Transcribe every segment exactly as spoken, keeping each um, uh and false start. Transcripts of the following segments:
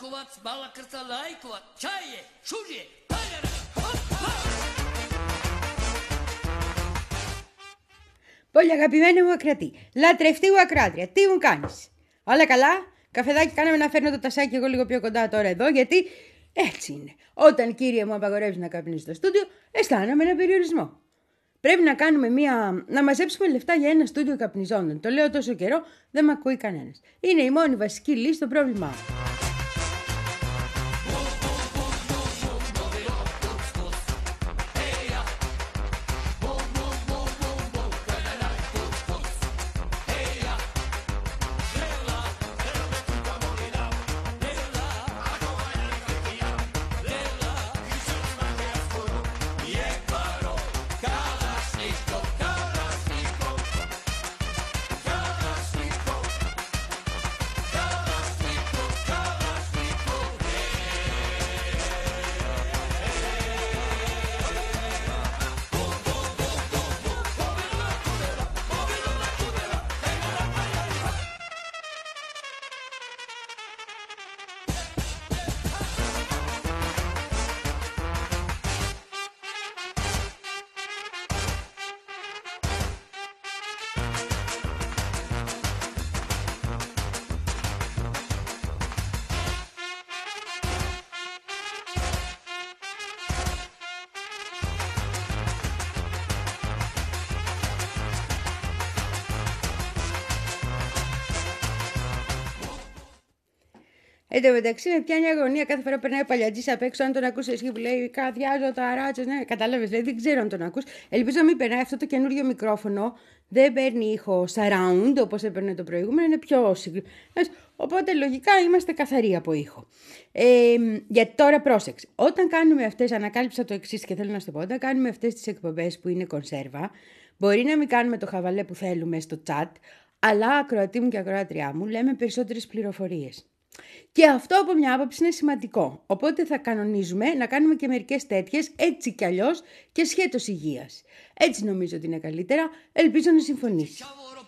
Markovac, Balakrta, Lajkovac, Čaje, Šužje, Πολύ αγαπημένη μου ακρατή, λατρευτή μου ακράτρια, τι μου κάνεις? Όλα καλά? Καφεδάκι κάναμε να φέρνω το τασάκι εγώ λίγο πιο κοντά τώρα εδώ, γιατί έτσι είναι. Όταν κύριε μου απαγορεύει να καπνίσει στο στούντιο, αισθάνομαι ένα περιορισμό. Πρέπει να κάνουμε μία. Να μαζέψουμε λεφτά για ένα στούντιο καπνιζόντων. Το λέω τόσο καιρό, δεν με ακούει κανένας. Είναι η μόνη βασική λύση στο πρόβλημά μου. Εν τω μεταξύ με πιάνει αγωνία κάθε φορά που περνάει ο Παλιατζής απ' έξω. Αν τον ακούσει εσύ που λέει Καδιάζω τα ράτσες. Ναι, κατάλαβες, δηλαδή δεν ξέρω αν τον ακούς. Ελπίζω να μην περνάει αυτό το καινούριο μικρόφωνο. Δεν παίρνει ήχο surround όπως έπαιρνε το προηγούμενο, είναι πιο συγκεκριμένο. Οπότε λογικά είμαστε καθαροί από ήχο. Ε, γιατί τώρα πρόσεξε. Όταν κάνουμε αυτές, ανακάλυψα το εξής και θέλω να σου το πω. Όταν κάνουμε αυτές τις εκπομπές που είναι κονσέρβα, μπορεί να μην κάνουμε το χαβαλέ που θέλουμε στο chat, αλλά ακροατή μου και ακροάτριά μου λέμε περισσότερες πληροφορίες. Και αυτό από μια άποψη είναι σημαντικό. Οπότε θα κανονίζουμε να κάνουμε και μερικές τέτοιες έτσι κι αλλιώς και σχέτως υγείας. Έτσι νομίζω ότι είναι καλύτερα. Ελπίζω να συμφωνήσει.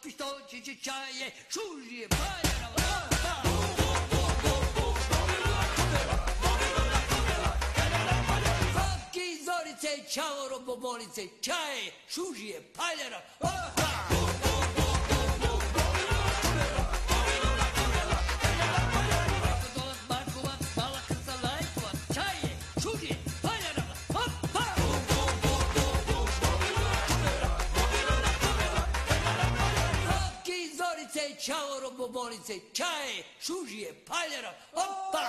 Ciao robobolice, čaje, šužije, paljara, opa!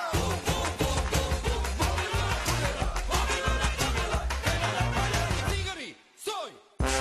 Cigari, soj!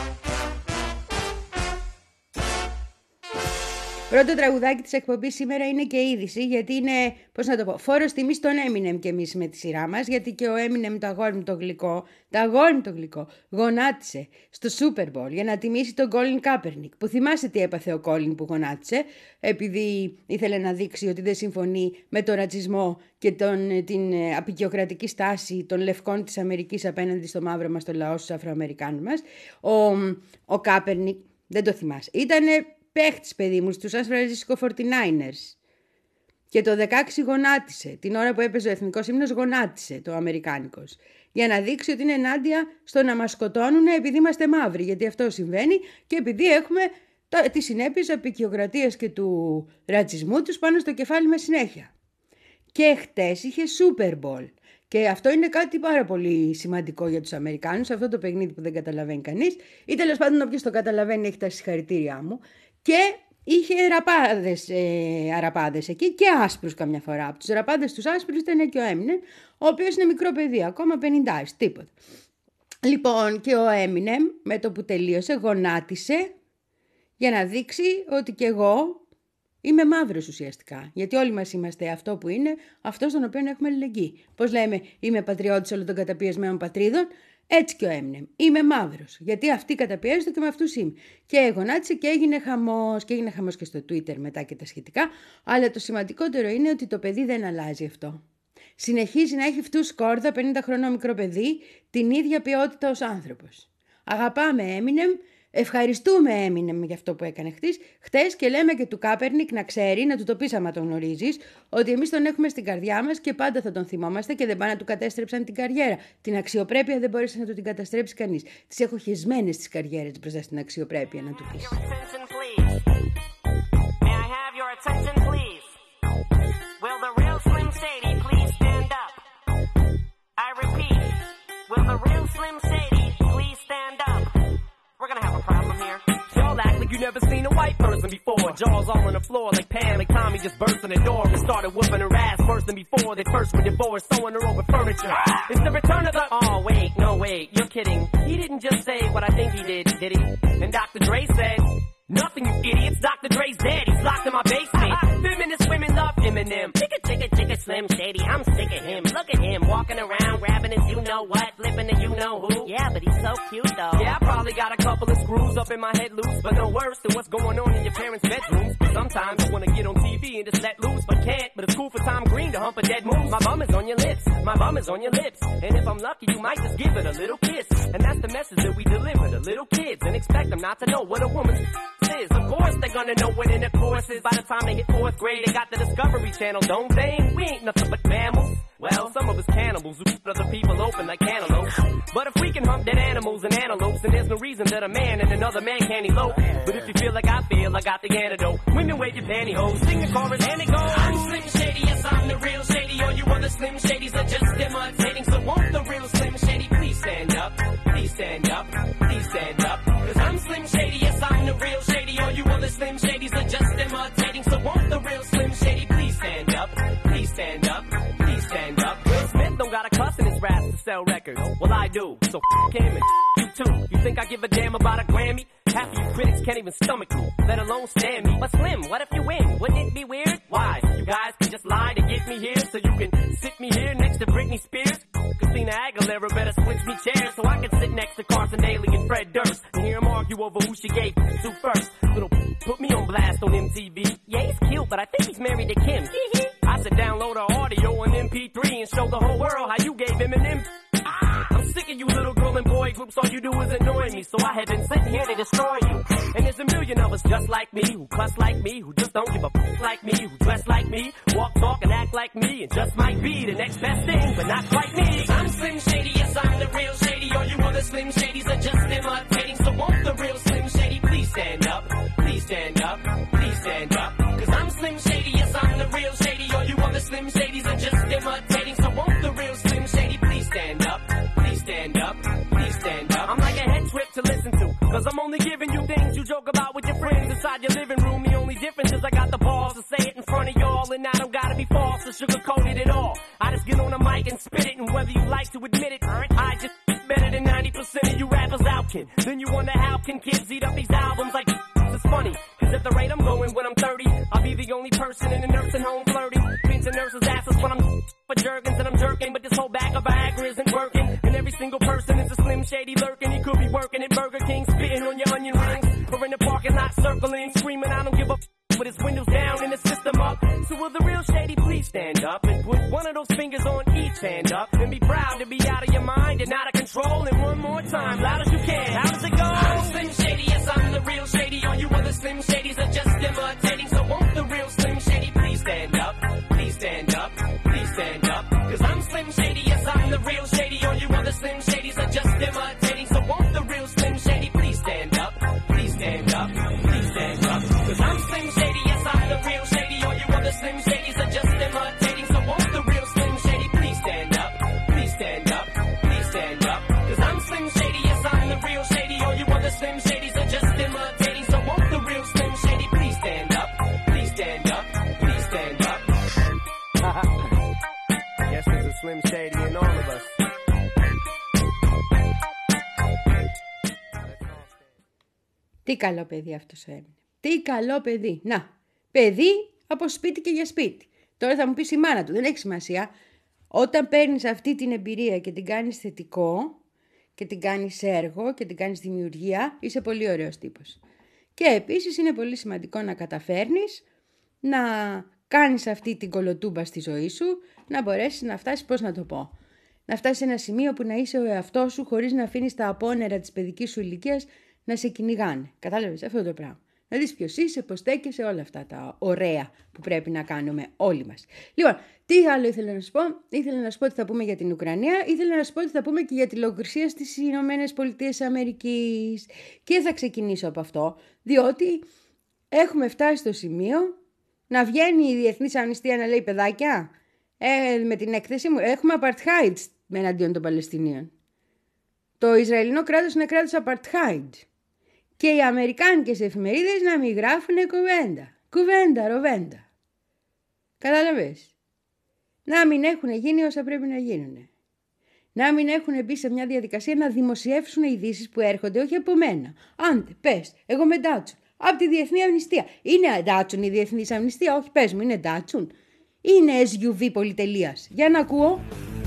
Πρώτο τραγουδάκι της εκπομπής σήμερα είναι και είδηση, γιατί είναι, πώς να το πω, φόρος τιμής στον Eminem και εμείς με τη σειρά μας, γιατί και ο Eminem, το αγόρι μου το γλυκό, το αγόρι μου το γλυκό, γονάτισε στο Super Bowl για να τιμήσει τον Colin Kaepernick, που θυμάσαι τι έπαθε ο Colin που γονάτισε, επειδή ήθελε να δείξει ότι δεν συμφωνεί με τον ρατσισμό και τον, την απεικιοκρατική στάση των λευκών της Αμερικής απέναντι στο μαύρο μας, το λαό, στους Αφροαμερικάνους μας. Ο, ο Kaepernick, δεν το θυμάσαι, ήτανε παίχτης, παιδί μου, στους San Francisco φορτι-νάινερς. Και το δεκαέξι γονάτισε. Την ώρα που έπαιζε ο εθνικός ύμνος γονάτισε το αμερικάνικος. Για να δείξει ότι είναι ενάντια στο να μας σκοτώνουν επειδή είμαστε μαύροι. Γιατί αυτό συμβαίνει και επειδή έχουμε τις συνέπειες απεικιοκρατίας και του ρατσισμού τους πάνω στο κεφάλι μας συνέχεια. Και χτες είχε Super Bowl. Και αυτό είναι κάτι πάρα πολύ σημαντικό για τους Αμερικάνους, αυτό το παιχνίδι που δεν καταλαβαίνει κανείς, ή τέλος πάντων όποιος το καταλαβαίνει έχει τα συγχαρητήριά μου. Και είχε ραπάδες, ε, αραπάδες εκεί και άσπρους καμιά φορά. Από τους ραπάδες τους άσπρους ήταν και ο Eminem, ο οποίος είναι μικρό παιδί, ακόμα πενήντα, τίποτα. Λοιπόν, και ο Eminem με το που τελείωσε γονάτισε για να δείξει ότι κι εγώ είμαι μαύρος ουσιαστικά. Γιατί όλοι μας είμαστε αυτό που είναι, αυτό στον οποίο έχουμε αλληλεγγύη. Πώς λέμε, είμαι πατριώτης όλων των καταπιεσμένων πατρίδων. Έτσι και ο Eminem. Είμαι μαύρος. Γιατί αυτοί καταπιέζονται και με αυτούς είμαι. Και γονάτισε και έγινε χαμός. Και έγινε χαμός και στο Twitter μετά και τα σχετικά. Αλλά το σημαντικότερο είναι ότι το παιδί δεν αλλάζει αυτό. Συνεχίζει να έχει φτού σκόρδα, πενήντα χρονών μικρό παιδί, την ίδια ποιότητα ως άνθρωπος. Αγαπάμε Eminem, Ευχαριστούμε, Eminem, για αυτό που έκανε χτες, χτες και λέμε και του Κάπερνικ να ξέρει, να του το πεις άμα τον γνωρίζεις, ότι εμείς τον έχουμε στην καρδιά μας και πάντα θα τον θυμόμαστε και δεν πάνε να του κατέστρεψαν την καριέρα. Την αξιοπρέπεια δεν μπόρεσε να του την καταστρέψει κανείς. Τις έχω χεσμένες τις καριέρες μπροστά στην αξιοπρέπεια, να του πεις. I repeat, will the real Slim Shady please stand up? We're gonna have a problem here. Y'all act like you never seen a white person before. Jaws all on the floor like Pam, like Tommy just burst in the door and started whooping her ass worse than before. They first were divorced, sewing her over furniture. It's the return of the... Oh, wait, no, wait, you're kidding. He didn't just say what I think he did, did he? And Doctor Dre said... Nothing, you idiots. Doctor Dre's dead. He's locked in my basement. Feminist women love Eminem. Chicka, chicka, chicka, Slim Shady. I'm sick of him. Look at him walking around, grabbing his you-know-what, flipping the you-know-who. Yeah, but he's so cute, though. Yeah, I probably got a couple of screws up in my head loose, but no worse than what's going on in your parents' bedrooms. Sometimes I want to get on T V and just let loose, but can't. But it's cool for Tom Green to hump a dead moose. My bum is on your lips. My bum is on your lips. And if I'm lucky, you might just give it a little kiss. And that's the message that we deliver to little kids and expect them not to know what a woman's is. Of course they're gonna know what in the course is. By the time they hit fourth grade, they got the Discovery Channel, don't they? We ain't nothing but mammals. Well, some of us cannibals who keep other people open like cantaloupes. But if we can hump dead animals and antelopes, then there's no reason that a man and another man can't elope. But if you feel like I feel, I got the antidote. Women wave your pantyhose, sing the chorus and it goes. I'm Slim Shady, yes I'm the real Shady. All you other Slim Shadys are just imitating. So won't the real Slim Shady please stand up? Please stand up, please stand up. Cause I'm Slim Shady, yes I'm the real Shady. All you other Slim Shadys are just imitating. So won't the real Slim Shady please stand up? Please stand up, please stand up. Will Smith don't got a cuss in his raps to sell records. Well, I do, so f*** him and you too. You think I give a damn about a Grammy? Half of you critics can't even stomach you, let alone stand me. But Slim, what if you win? Wouldn't it be weird? Why? You guys can just lie to get me here, so you can sit me here next to Britney Spears. Christina Aguilera better switch me chairs so I can sit next to Carson Daly and Fred Durst and hear them argue over who she gave to first. Little put me on blast on M T V. Yeah, he's cute, but I think he's married to Kim. I said download her audio on M P three and show the whole world how you gave Eminem. I'm sick of you little girl and boy groups, all you do is annoy me. So I have been sitting here to destroy you. And there's a million of us just like me, who cuss like me, who just don't give a f*** like me, who dress like me, walk, talk, and act like me, and just might be the next best thing, but not quite me. I'm Slim Shady, yes I'm the real Shady. All you other Slim Shadys are just imitating. So won't the real Slim Shady please stand up? Please stand up, please stand up. Cause I'm Slim Shady, yes I'm the real Shady. All you other Slim Shadys are just imitating. So won't the real Slim Shady please stand up? Please stand up, please stand up. I'm like a head trip to listen to, cause I'm only giving you things you joke about with your friends inside your living room. The only difference is I got the balls to say it in front of y'all, and I don't gotta be false or sugarcoated at all. I just get on the mic and spit it, and whether you like to admit it, I just better than ninety percent of you rappers out, kid. Then you wonder how can kids eat up these albums like it's funny, cause at the rate I'm going when I'm thirty, I'll be the only person in a nursing home flirting, pinching nurses' asses when I'm for jerkins and I'm jerking, but this whole bag of Viagra isn't working, and every single person is a Slim Shady lurking. He could be working at Burger King, spitting on your onion rings, or in the parking lot circling, screaming I don't give a f*** with his windows down and his system up. So will the real Shady please stand up and put one of those fingers on each hand up and be proud to be out of your mind and out of control. And one more time, loud as you can. How does it go? I'm Slim Shady, yes I'm the real Shady. All you other Slim Shadys are just imitating. So won't the real Slim Shady please stand up? Please stand up, please stand up. Cause I'm Slim Shady, yes I'm the real Shady. All you other Slim Shadys are just imitating. So won't the real Slim Shady please stand up? Please stand up, please stand up. Cause I'm Slim Shady, yes I'm the real Shady. All you other Slim Shadys are just imitating. So won't the real Slim Shady please stand up? Please stand up, please stand up. Cause I'm Slim Shady, yes I'm the real Shady. All you other Slim Shadys are just imitating. So won't the real Slim Shady please stand up? Please stand up, please stand up. Yes, there's a Slim Shady in all of us. Τι καλό παιδί αυτός ο Eminem. Τι καλό παιδί. Να, παιδί από σπίτι και για σπίτι. Τώρα θα μου πεις η μάνα του, δεν έχει σημασία. Όταν παίρνεις αυτή την εμπειρία και την κάνεις θετικό και την κάνεις έργο και την κάνεις δημιουργία, είσαι πολύ ωραίος τύπος. Και επίσης είναι πολύ σημαντικό να καταφέρνεις να κάνεις αυτή την κολοτούμπα στη ζωή σου, να μπορέσεις να φτάσεις, πώς να το πω, να φτάσεις σε ένα σημείο που να είσαι ο εαυτός σου χωρίς να αφήνεις τα απόνερα της παιδικής σου ηλικίας να σε κυνηγάνε. Κατάλαβες αυτό το πράγμα. Να δεις ποιος είσαι, πώς στέκεσαι, όλα αυτά τα ωραία που πρέπει να κάνουμε όλοι μας. Λοιπόν, τι άλλο ήθελα να σου πω. Ήθελα να σου πω ότι θα πούμε για την Ουκρανία. Ήθελα να σου πω ότι θα πούμε και για τη λογοκρισία στις Ηνωμένες Πολιτείες Αμερικής. Και θα ξεκινήσω από αυτό, διότι έχουμε φτάσει στο σημείο να βγαίνει η Διεθνής Αμνηστία να λέει παιδάκια, ε, με την έκθεση μου, έχουμε apartheid εναντίον των Παλαιστινίων. Το Ισραηλινό κράτος είναι κράτος apartheid. Και οι αμερικάνικες εφημερίδες να μην γράφουνε κουβέντα. Κουβέντα, ροβέντα. Κατάλαβες. Να μην έχουν γίνει όσα πρέπει να γίνουν. Να μην έχουν μπει σε μια διαδικασία να δημοσιεύσουν ειδήσεις που έρχονται όχι από μένα. Άντε, πες, εγώ με ντάτσουν. Από τη Διεθνή Αμνηστία. Είναι ντάτσουν η Διεθνής Αμνηστία? Όχι, πες μου, είναι ντάτσουν. Είναι ες γιου βι πολυτελείας. Για να ακούω.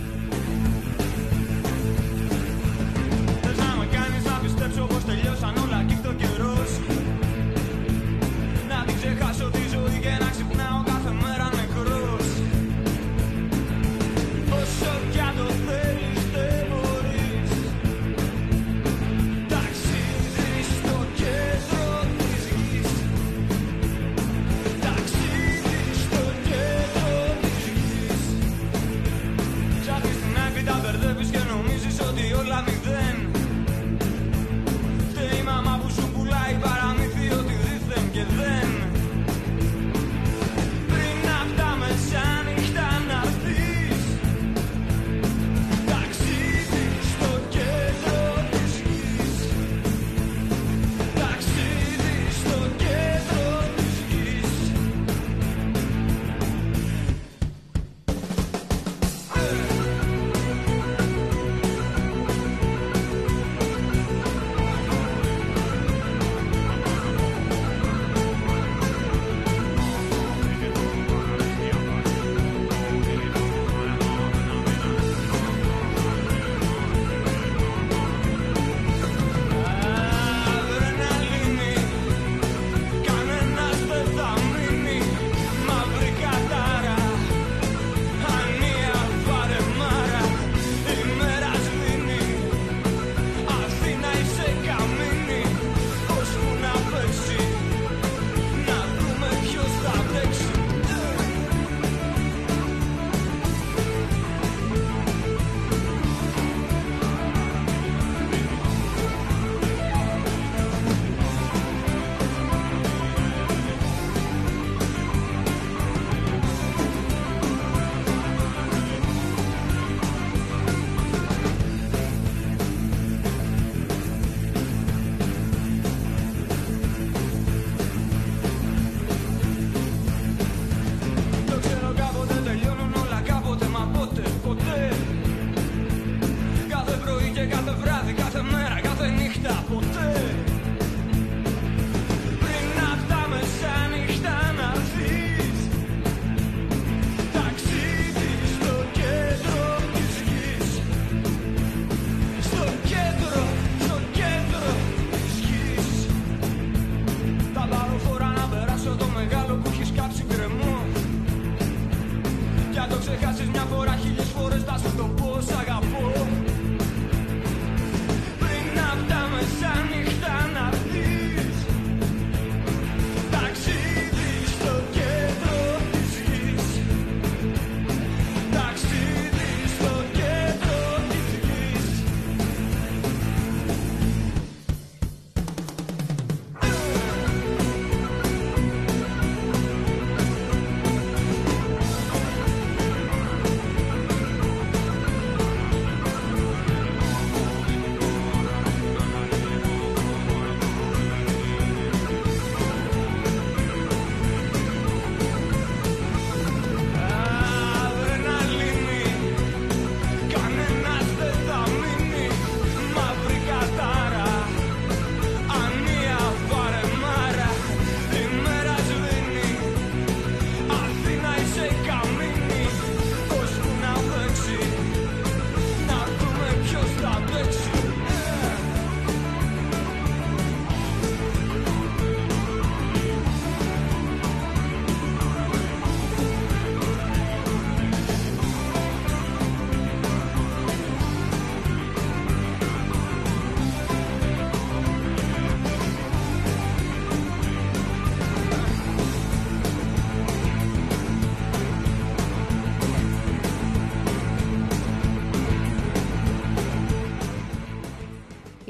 Πιστέψω πως τελειώσαν όλα κι το καιρός. Να μην ξεχάσω τη ζωή και να ξυπνάω κάθε μέρα νεκρός. Όσο κι αν το θέλεις δεν μπορείς. Ταξίδι στο κέντρο της γης. Ταξίδι στο κέντρο της γης.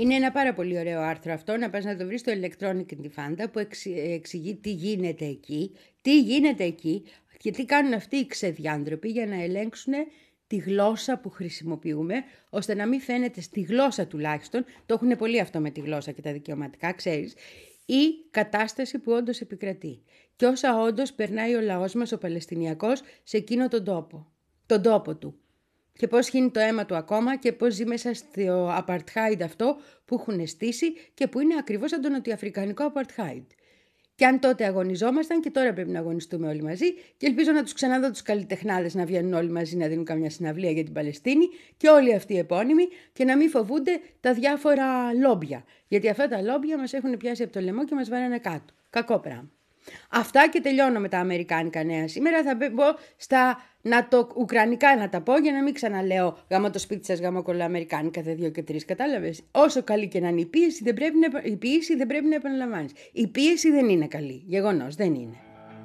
Είναι ένα πάρα πολύ ωραίο άρθρο αυτό, να πας να το βρεις στο Electronic Intifada, που εξηγεί τι γίνεται εκεί, τι γίνεται εκεί και τι κάνουν αυτοί οι ξεδιάντροποι για να ελέγξουν τη γλώσσα που χρησιμοποιούμε, ώστε να μην φαίνεται στη γλώσσα τουλάχιστον, το έχουν πολύ αυτό με τη γλώσσα και τα δικαιωματικά, ξέρεις, η κατάσταση που όντως επικρατεί. Και όσα όντως περνάει ο λαός μας, ο Παλαιστινιακός, σε εκείνο τον τόπο, τον τόπο του. Και πώς χύνει το αίμα του ακόμα και πώς ζει μέσα στο apartheid αυτό που έχουν στήσει και που είναι ακριβώς σαν το νοτιοαφρικανικό apartheid. Και αν τότε αγωνιζόμασταν, και τώρα πρέπει να αγωνιστούμε όλοι μαζί, και ελπίζω να τους ξαναδώ τους καλλιτεχνάδες να βγαίνουν όλοι μαζί να δίνουν καμιά συναυλία για την Παλαιστίνη και όλοι αυτοί οι επώνυμοι, και να μην φοβούνται τα διάφορα λόμπια. Γιατί αυτά τα λόμπια μας έχουν πιάσει από το λαιμό και μας βάρανε κάτω. Κακό πράγμα. Αυτά, και τελειώνω με τα αμερικάνικα νέα σήμερα. Θα πω στα νατο-ουκρανικά να τα πω, για να μην ξαναλέω γάμο το σπίτι σας, γάμο κολλά αμερικάνικα, δε δύο και τρεις. Κατάλαβες. Όσο καλή και να είναι η πίεση, δεν πρέπει να, η πίεση δεν πρέπει να επαναλαμβάνεις. Η πίεση δεν είναι καλή. Γεγονός, δεν είναι.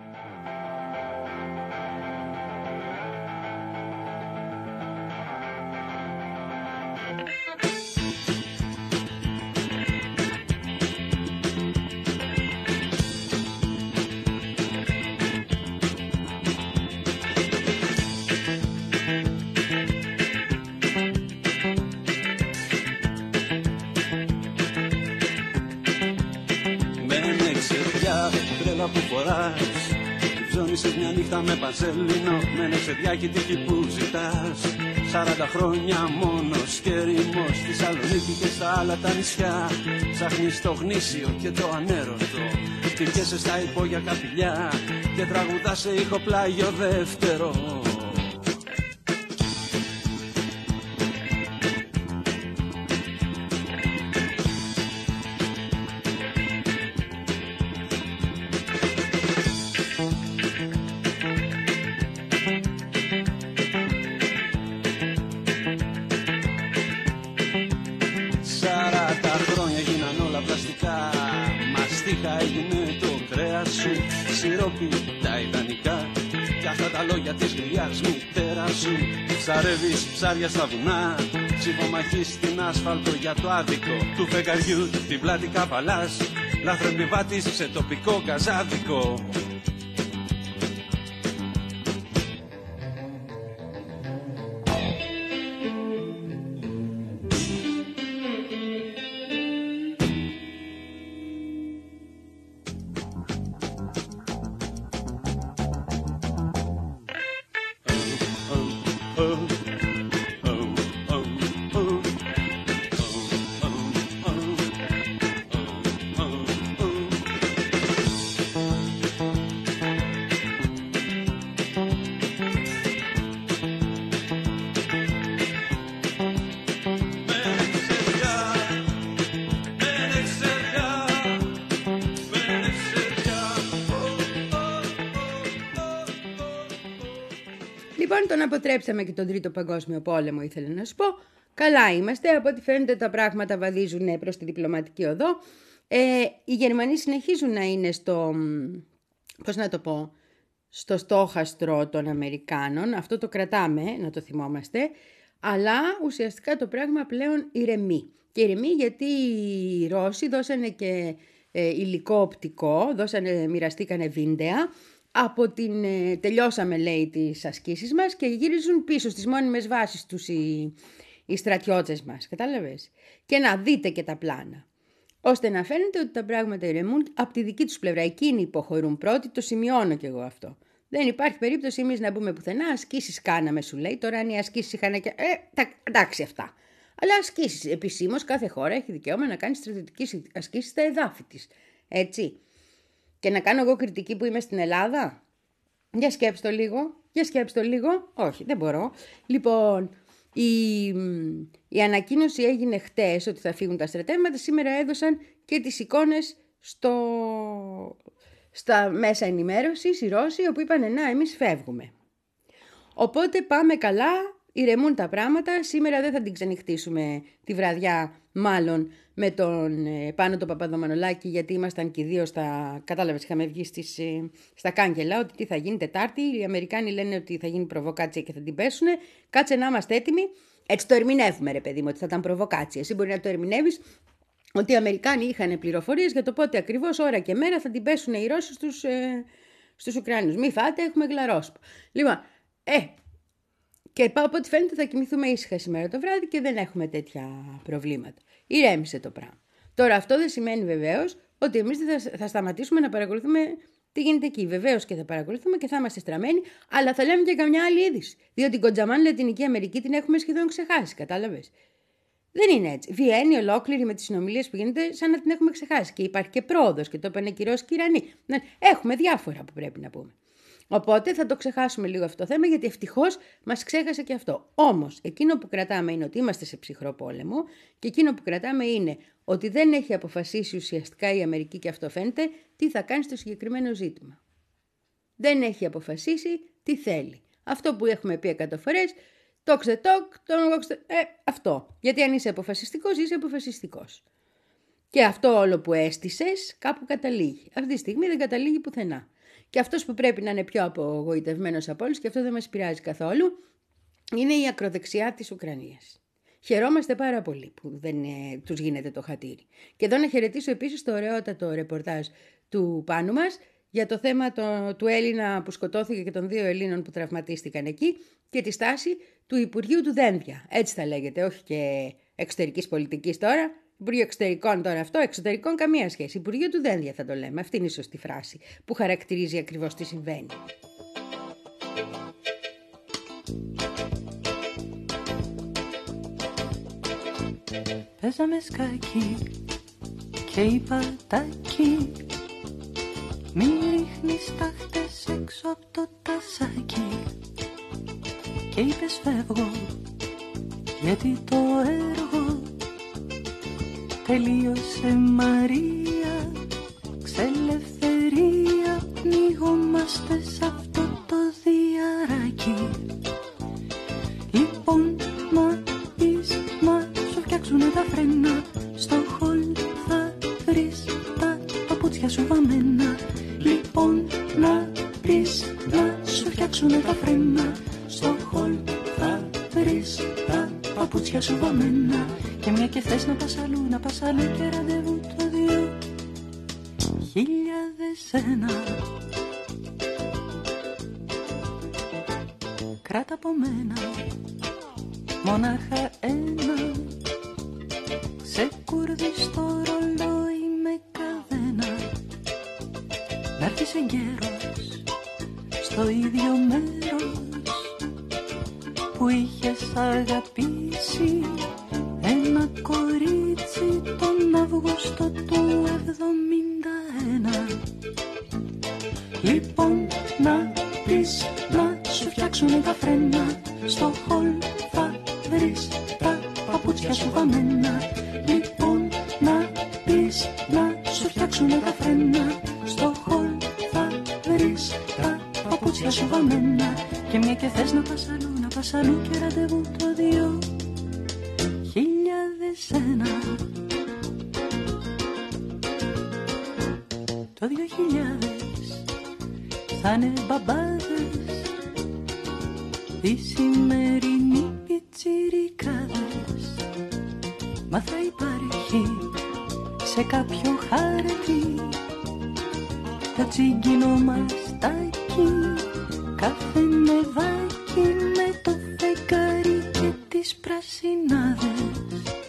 Που φοράς, ψώνισες μια νύχτα με πανσελίνο, με ένα ξεδιάκι τύχη που ζητάς. Σαράντα χρόνια μόνος και ερημός, στη Θεσσαλονίκη και στα άλλα τα νησιά. Ψάχνεις το γνήσιο και το ανέρωτο, χτυπιέσαι στα υπόγεια καπηλιά και τραγουδάς σε ήχο πλάγιο δεύτερο. Τα ιδανικά και αυτά τα λόγια της γλυκιάς μητέρας σου. Ψαρεύεις ψάρια στα βουνά, ψυχομαχείς στην άσφαλτο για το άδικο του φεγγαριού, την πλάτη καβαλάς, λάθρεμπιβάτης σε τοπικό καζάδικο. Λοιπόν, τον αποτρέψαμε και τον Τρίτο Παγκόσμιο Πόλεμο, ήθελα να σου πω. Καλά είμαστε, από ό,τι φαίνεται τα πράγματα βαδίζουν προς τη διπλωματική οδό. Ε, οι Γερμανοί συνεχίζουν να είναι στο, πώς να το πω, στο στόχαστρο των Αμερικάνων. Αυτό το κρατάμε, να το θυμόμαστε. Αλλά ουσιαστικά το πράγμα πλέον ηρεμεί. Και ηρεμεί γιατί οι Ρώσοι δώσανε και ε, υλικό οπτικό, δώσανε, μοιραστήκανε βίντεα. Από την, ε, τελειώσαμε, λέει, τις ασκήσεις μας και γυρίζουν πίσω στις μόνιμες βάσεις τους οι, οι στρατιώτες μας. Κατάλαβες. Και να δείτε και τα πλάνα. Ώστε να φαίνεται ότι τα πράγματα ηρεμούν από τη δική τους πλευρά. Εκείνοι υποχωρούν πρώτοι, το σημειώνω κι εγώ αυτό. Δεν υπάρχει περίπτωση εμείς να μπούμε πουθενά. Ασκήσεις κάναμε, σου λέει. Τώρα αν οι ασκήσεις είχαν και. Ε, τα, εντάξει αυτά. Αλλά ασκήσεις. Επισήμως κάθε χώρα έχει δικαίωμα να κάνει στρατιωτικές ασκήσεις στα εδάφη της. Έτσι. Και να κάνω εγώ κριτική που είμαι στην Ελλάδα. Για σκέψτε το λίγο. Για σκέψτε το λίγο. Όχι, δεν μπορώ. Λοιπόν, η, η ανακοίνωση έγινε χτες ότι θα φύγουν τα στρατεύματα. Σήμερα έδωσαν και τις εικόνες στο, στα μέσα ενημέρωσης οι Ρώσοι, όπου είπαν να, εμείς φεύγουμε. Οπότε πάμε καλά, ηρεμούν τα πράγματα. Σήμερα δεν θα την ξενυχτήσουμε τη βραδιά, μάλλον με τον ε, Πάνο τον Παπαδομανολάκη, γιατί ήμασταν και οι δύο στα, κατάλαβες, είχαμε βγει στις, ε, στα κάγκελα ότι τι θα γίνει Τετάρτη. Οι Αμερικάνοι λένε ότι θα γίνει προβοκάτσια και θα την πέσουνε. Κάτσε να είμαστε έτοιμοι. Έτσι το ερμηνεύουμε, ρε παιδί μου, ότι θα ήταν προβοκάτσια. Εσύ μπορεί να το ερμηνεύεις ότι οι Αμερικάνοι είχαν πληροφορίες για το πότε ακριβώς ώρα και μέρα θα την πέσουν οι Ρώσοι στους, ε, στους Ουκρανούς. Μη φάτε, έχουμε γλαρόσπο. Λοιπόν, ε, και πάω από ό,τι φαίνεται θα κοιμηθούμε ήσυχα σήμερα το βράδυ και δεν έχουμε τέτοια προβλήματα. Ηρέμησε το πράγμα. Τώρα αυτό δεν σημαίνει βεβαίως ότι εμείς δεν θα, θα σταματήσουμε να παρακολουθούμε τι γίνεται εκεί. Βεβαίως και θα παρακολουθούμε και θα είμαστε στραμμένοι, αλλά θα λέμε και καμιά άλλη είδηση. Διότι την Κοντζαμάν Λατινική Αμερική την έχουμε σχεδόν ξεχάσει, κατάλαβες. Δεν είναι έτσι. Βιέννη ολόκληρη με τις συνομιλίες που γίνεται σαν να την έχουμε ξεχάσει. Και υπάρχει και πρόοδος και το είπαν και οι Ρώσοι και οι Ιρανοί. Έχουμε διάφορα που πρέπει να πούμε. Οπότε θα το ξεχάσουμε λίγο αυτό το θέμα, γιατί ευτυχώς μας ξέχασε και αυτό. Όμως, εκείνο που κρατάμε είναι ότι είμαστε σε ψυχρό πόλεμο και εκείνο που κρατάμε είναι ότι δεν έχει αποφασίσει ουσιαστικά η Αμερική, και αυτό φαίνεται, τι θα κάνει στο συγκεκριμένο ζήτημα. Δεν έχει αποφασίσει τι θέλει. Αυτό που έχουμε πει εκατό φορές, talk the talk, talk the... Ε, αυτό. Γιατί αν είσαι αποφασιστικός, είσαι αποφασιστικός. Και αυτό όλο που έστησες κάπου καταλήγει. Αυτή τη στιγμή δεν καταλήγει πουθενά. Και αυτός που πρέπει να είναι πιο απογοητευμένος από όλους, και αυτό δεν μας πειράζει καθόλου, είναι η ακροδεξιά της Ουκρανίας. Χαιρόμαστε πάρα πολύ που δεν ε, τους γίνεται το χατήρι. Και εδώ να χαιρετήσω επίσης το ωραιότατο ρεπορτάζ του Πάνου μας για το θέμα το, του Έλληνα που σκοτώθηκε και των δύο Ελλήνων που τραυματίστηκαν εκεί και τη στάση του Υπουργείου του Δένδια. Έτσι θα λέγεται, όχι και εξωτερικής πολιτικής τώρα. Υπουργείο Εξωτερικών τώρα αυτό, εξωτερικών καμία σχέση. Υπουργείο του Δένδια θα το λέμε. Αυτή είναι η σωστή φράση που χαρακτηρίζει ακριβώς τι συμβαίνει. Παίζαμε σκάκι και είπα τάκι, μην ρίχνεις τάχτες έξω από το τασάκι. Και είπες φεύγω γιατί το έργο τελείωσε Μαρία. Ξελευθερία, πνιγόμαστε σ' αυτό το διαράκι. Λοιπόν, μα πεις, μα σου φτιάξουνε τα φρένα. Στο χολ θα βρεις τα παπούτσια σου βαμμένα. Λοιπόν, να πεις, να σου φτιάξουνε τα φρένα. Στο χολ θα βρεις τα παπούτσια σου βαμμένα. Και μια και θες να πας αλλού, να πας αλλού και ραντεβού το δύο χιλιάδες ένα. Κράτα από μένα μονάχα ένα, σε κούρδι στο ρολόι με καδένα. Να'ρθεις εγκαίρος στο ίδιο μέρος που είχες αγαπήσει ένα κορίτσι τον Αύγουστο του εβδομήντα ένα. Λοιπόν, να πεις, να σου φτιάξουνε τα φρένα. Στο χολ θα βρεις τα παπούτσια σου βαμμένα. Λοιπόν, να πεις, να σου φτιάξουνε τα φρένα. Στο χολ θα βρεις τα παπούτσια σου βαμμένα. Και μια και θες να πας αλλού, να πας αλλού και ραντεβού το δύο χιλιάδες ένα. Το δύο χιλιάδες θα είναι μπαμπάδες οι σημερινοί πιτσιρικάδες. Μα θα υπάρχει σε κάποιο χάρτη το τσίγκινο μαστάκι, καφενεδάκι με το φεγγάρι και τις πρασινάδες.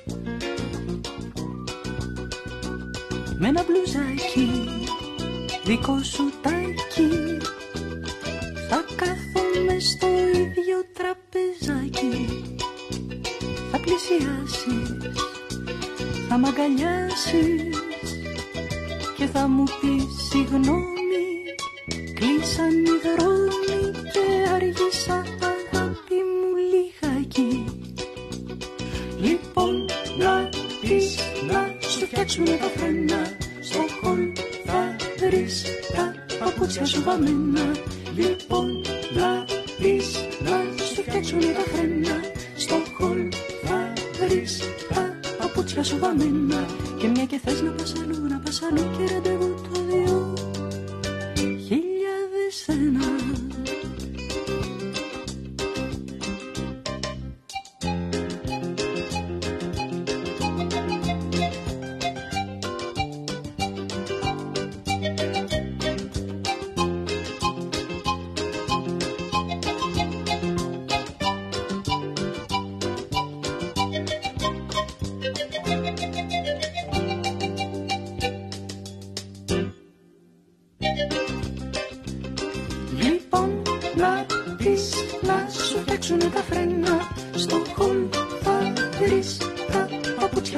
Με ένα μπλουζάκι δικό σου τάκι θα κάθομαι στο ίδιο τραπεζάκι. Θα πλησιάσεις, θα μ' αγκαλιάσεις και θα μου πεις συγγνώμη, κλείσαν οι δρόμοι και άργησα αγάπη μου λιγάκι. Λοιπόν, να πεις, να σου φτιάξουνε τα φρένα. Στο χολ θα βρεις τα παπούτσια σου βαμμένα. Λοιπόν, να πεις, να σου φτιάξουνε τα φρένα. Στο χολ θα βρεις τα παπούτσια σου βαμμένα. Και μια και θες να πας αλλού, να πας αλλού και ραντεβού το δύο χιλιάδες ένα.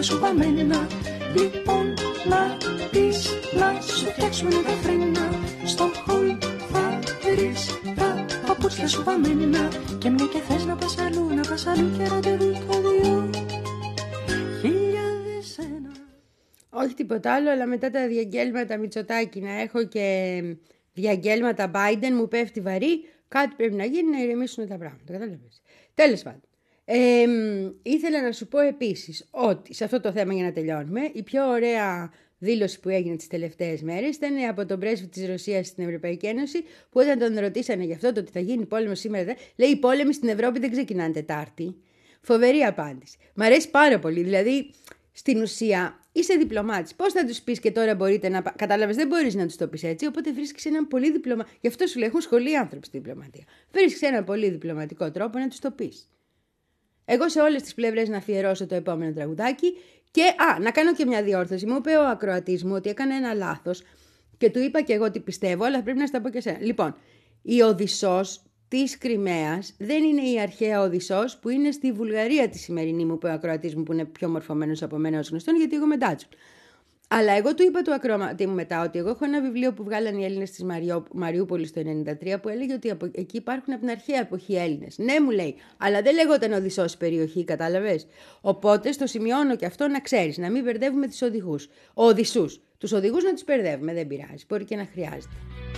σου βαμμένα. Λοιπόν, να πεις, να σου φτιάξουνε τα φρένα. Στο χολ θα βρεις τα παπούτσια σου βαμμένα. Και μια και θες να πας αλλού, να πας αλλού και ραντεβού το δύο χιλιάδες ένα. Όχι τίποτα άλλο, αλλά μετά τα διαγγέλματα Μητσοτάκη να έχω και διαγγέλματα Biden μου πέφτει βαρύ. Κάτι πρέπει να γίνει να ηρεμήσουν τα πράγματα. Κατάλαβες. Τέλος πάντων. Ε, ήθελα να σου πω επίσης ότι σε αυτό το θέμα, για να τελειώνουμε, η πιο ωραία δήλωση που έγινε τις τελευταίες μέρες ήταν από τον πρέσβη της Ρωσίας στην Ευρωπαϊκή Ένωση, που όταν τον ρωτήσανε γι' αυτό, το ότι θα γίνει πόλεμο σήμερα, λέει: οι πόλεμοι στην Ευρώπη δεν ξεκινάνε Τετάρτη. Φοβερή απάντηση. Μ' αρέσει πάρα πολύ. Δηλαδή, στην ουσία, είσαι διπλωμάτης. Πώς θα τους πεις και τώρα μπορείτε να. Κατάλαβες, δεν μπορείς να τους το πεις έτσι. Οπότε βρίσκεις έναν πολύ διπλωματικό. Γι' αυτό σου λέει: έχουν σχολεί άνθρωποι στη διπλωματία. Βρίσκεις έναν πολύ διπλωματικό τρόπο να τους το πεις. Εγώ σε όλες τις πλευρές να αφιερώσω το επόμενο τραγουδάκι. Και, α, να κάνω και μια διόρθωση. Μου είπε ο ακροατής μου ότι έκανε ένα λάθος και του είπα και εγώ τι πιστεύω, αλλά πρέπει να στα πω και εσένα. Λοιπόν, η Οδυσσός της Κριμαίας δεν είναι η αρχαία Οδυσσός που είναι στη Βουλγαρία τη σημερινή, μου είπε ο ακροατής μου, που είναι πιο μορφωμένος από μένα ως γνωστόν, γιατί εγώ μετάτσου. Αλλά εγώ του είπα του ακροατή μου μετά ότι εγώ έχω ένα βιβλίο που βγάλαν οι Έλληνες της Μαριό... Μαριούπολης το ενενήντα τρία που έλεγε ότι από εκεί υπάρχουν από την αρχαία εποχή Έλληνες. Ναι, μου λέει, αλλά δεν λέγονταν Οδυσσός περιοχή, κατάλαβες. Οπότε στο σημειώνω και αυτό να ξέρεις, να μην μπερδεύουμε τους οδηγούς. Οδυσσούς. Τους οδηγούς να τους μπερδεύουμε, δεν πειράζει. Μπορεί και να χρειάζεται.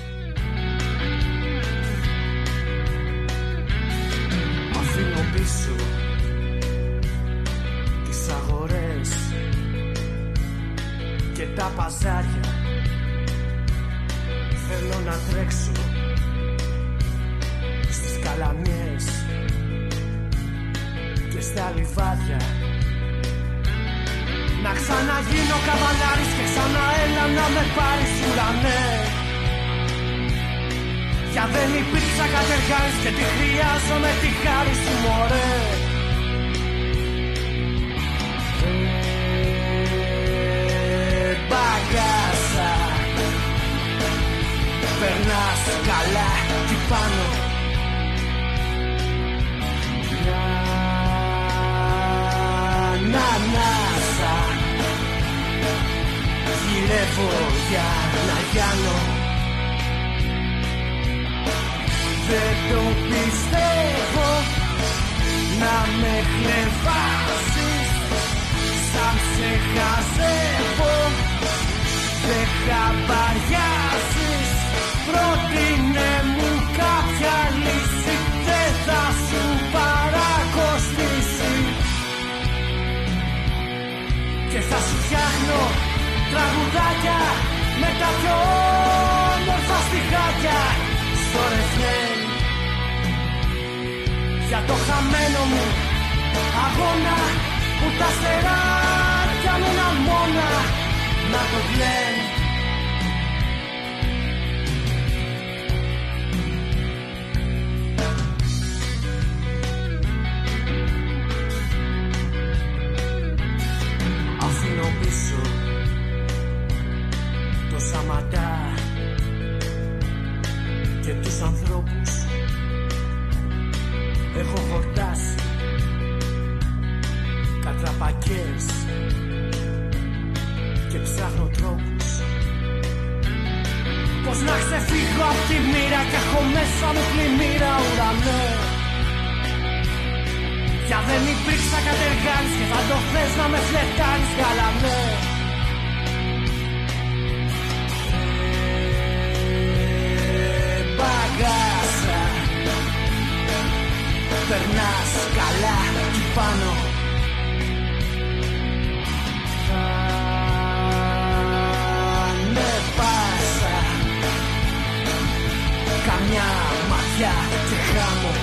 Αφήνω πίσω τις αγορές και τα παζάρια. Θέλω να τρέξω στις καλαμιές και στα λιβάδια. Να ξαναγίνω καβαλάρης και ξανά έλα να με πάρεις ουρανέ. Για δεν υπήρξα κατεργάρης και τη χρειάζομαι τη χάρη σου, μωρέ. Μπαγκάσα, περνάς καλά κι πάνω. Να, να, νάσα, γυρεύω για να γιάνω. Δεν το πιστεύω να με χλεβάσεις, σαν σε χαζεύω. Δεν χαμπαριάζεις, πρότεινε μου κάποια λύση, δεν θα σου παρακοστήσει. Και θα σου φτιάχνω τραγουδάκια με τα πιο όμορφα στιχάκια στο ρεφρέν. Για το χαμένο μου αγώνα που τα στεράκια μου να μόνα να το κλαίν. Αφήνω πίσω το Σαματά και τους ανθρώπους. Έχω χορτάσει κατραπακές και ψάχνω τρόπους πως να ξεφύγω απ' τη μοίρα κι έχω μέσα μου πλημμύρα, ουρανέ. Για δεν υπήρξα κατεργάρης και θα το θες να με φλετάρεις, γαλανέ. Ε, μπαγκάσα, περνάς καλά κι πάνω. Καμιά ματιά και χάμω.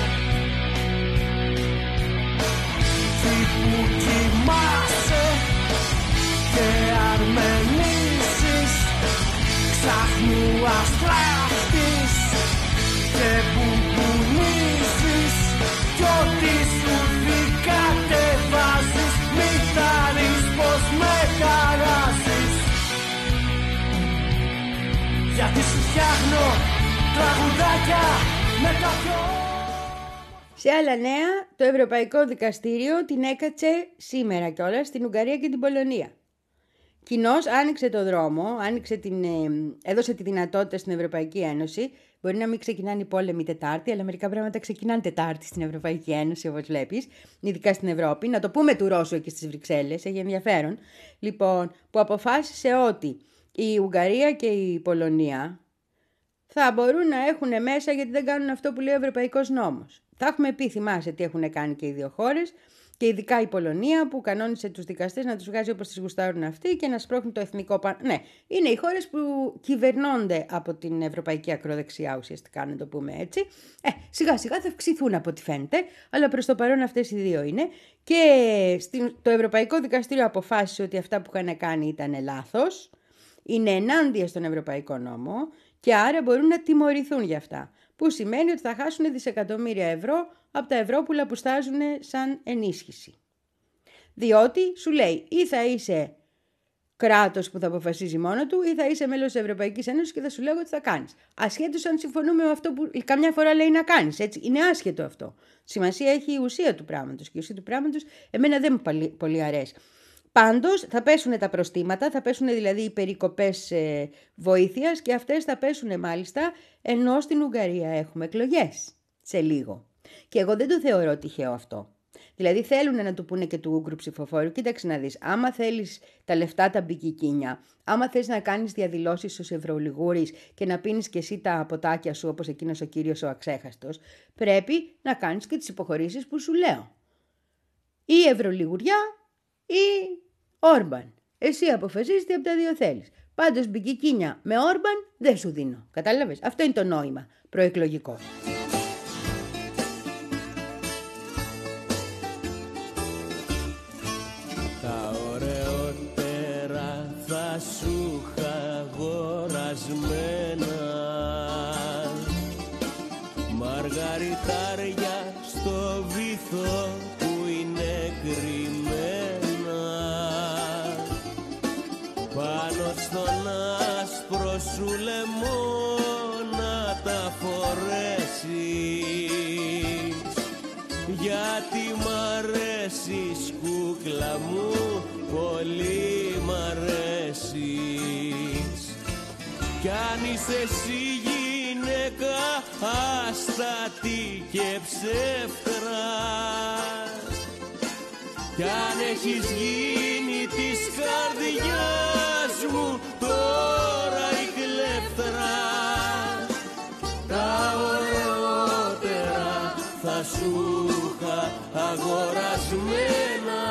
Τι που κοιμάσαι και αρμενήσεις, ξάχνου αστράφτης και που κουνήσεις, κι ό,τι σου δει κατεβάζεις, μη τα ρεις πως με ταράζεις. Γιατί σου φτιάχνω τραγουδάκια με τα πιο... Σε άλλα νέα, το Ευρωπαϊκό Δικαστήριο την έκατσε σήμερα κιόλας στην Ουγγαρία και την Πολωνία. Κοινώς άνοιξε το δρόμο, άνοιξε την, ε, έδωσε τη δυνατότητα στην Ευρωπαϊκή Ένωση. Μπορεί να μην ξεκινάνε οι πόλεμοι Τετάρτη, αλλά μερικά πράγματα ξεκινάνε Τετάρτη στην Ευρωπαϊκή Ένωση, όπως βλέπεις, ειδικά στην Ευρώπη. Να το πούμε του Ρώσου εκεί στις Βρυξέλλες, έχει ενδιαφέρον. Λοιπόν, που αποφάσισε ότι η Ουγγαρία και η Πολωνία θα μπορούν να έχουν μέσα, γιατί δεν κάνουν αυτό που λέει ο Ευρωπαϊκός νόμος. Θα έχουμε πει, θυμάσαι τι έχουν κάνει και οι δύο χώρες, και ειδικά η Πολωνία που κανόνισε τους δικαστές να τους βγάζει όπως τις γουστάρουν αυτοί και να σπρώχνουν το εθνικό πάνω. Ναι, είναι οι χώρες που κυβερνώνται από την ευρωπαϊκή ακροδεξιά ουσιαστικά, να το πούμε έτσι. Ε, σιγά σιγά θα αυξηθούν από ό,τι φαίνεται, αλλά προς το παρόν αυτές οι δύο είναι. Και το Ευρωπαϊκό Δικαστήριο αποφάσισε ότι αυτά που είχαν κάνει ήταν λάθος, είναι ενάντια στον Ευρωπαϊκό Νόμο και άρα μπορούν να τιμωρηθούν για αυτά. Που σημαίνει ότι θα χάσουν δισεκατομμύρια ευρώ από τα ευρώπουλα που στάζουν σαν ενίσχυση. Διότι σου λέει ή θα είσαι κράτος που θα αποφασίζει μόνο του ή θα είσαι μέλος της Ευρωπαϊκής Ένωσης και θα σου λέω τι θα κάνεις. Ασχέτως αν συμφωνούμε με αυτό που καμιά φορά λέει να κάνεις. Έτσι. Είναι άσχετο αυτό. Σημασία έχει η ουσία του πράγματος και η ουσία του πράγματος εμένα δεν μου πολύ, πολύ αρέσει. Πάντως θα πέσουν τα προστήματα, θα πέσουν δηλαδή οι περικοπές ε, βοήθειας και αυτές θα πέσουν μάλιστα ενώ στην Ουγγαρία έχουμε εκλογές σε λίγο. Και εγώ δεν το θεωρώ τυχαίο αυτό. Δηλαδή θέλουν να του πούνε και του Ούγκρου ψηφοφόρου, κοίταξε να δεις, άμα θέλεις τα λεφτά τα μπικικίνια, άμα θες να κάνεις διαδηλώσεις στους ευρωλιγούρεις και να πίνεις και εσύ τα ποτάκια σου όπως εκείνος ο κύριος ο αξέχαστος, πρέπει να κάνεις και τις υποχωρήσεις που σου λέω. Ή ευρωλιγουριά ή Όρμπαν. Εσύ αποφασίζεις τι από τα δύο θέλεις. Πάντως μπικικίνια με Όρμπαν δεν σου δίνω. Κατάλαβες. Αυτό είναι το νόημα προεκλογικό. Τα ωραιότερα θα σου είχα αγορασμένα, μαργαριτάρια στο βυθό που είναι κρυμμένα, πάνω στον άσπρο σου λαιμό να τα φορέσεις, γιατί μ' αρέσεις κούκλα μου, πολύ μ' αρέσεις. Κι αν είσαι εσύ γυναίκα άστατη και ψεύτρα, κι αν έχεις γίνει της καρδιάς μου τώρα η κλέφτρα, τα ωραιότερα θα σου είχα αγορασμένα,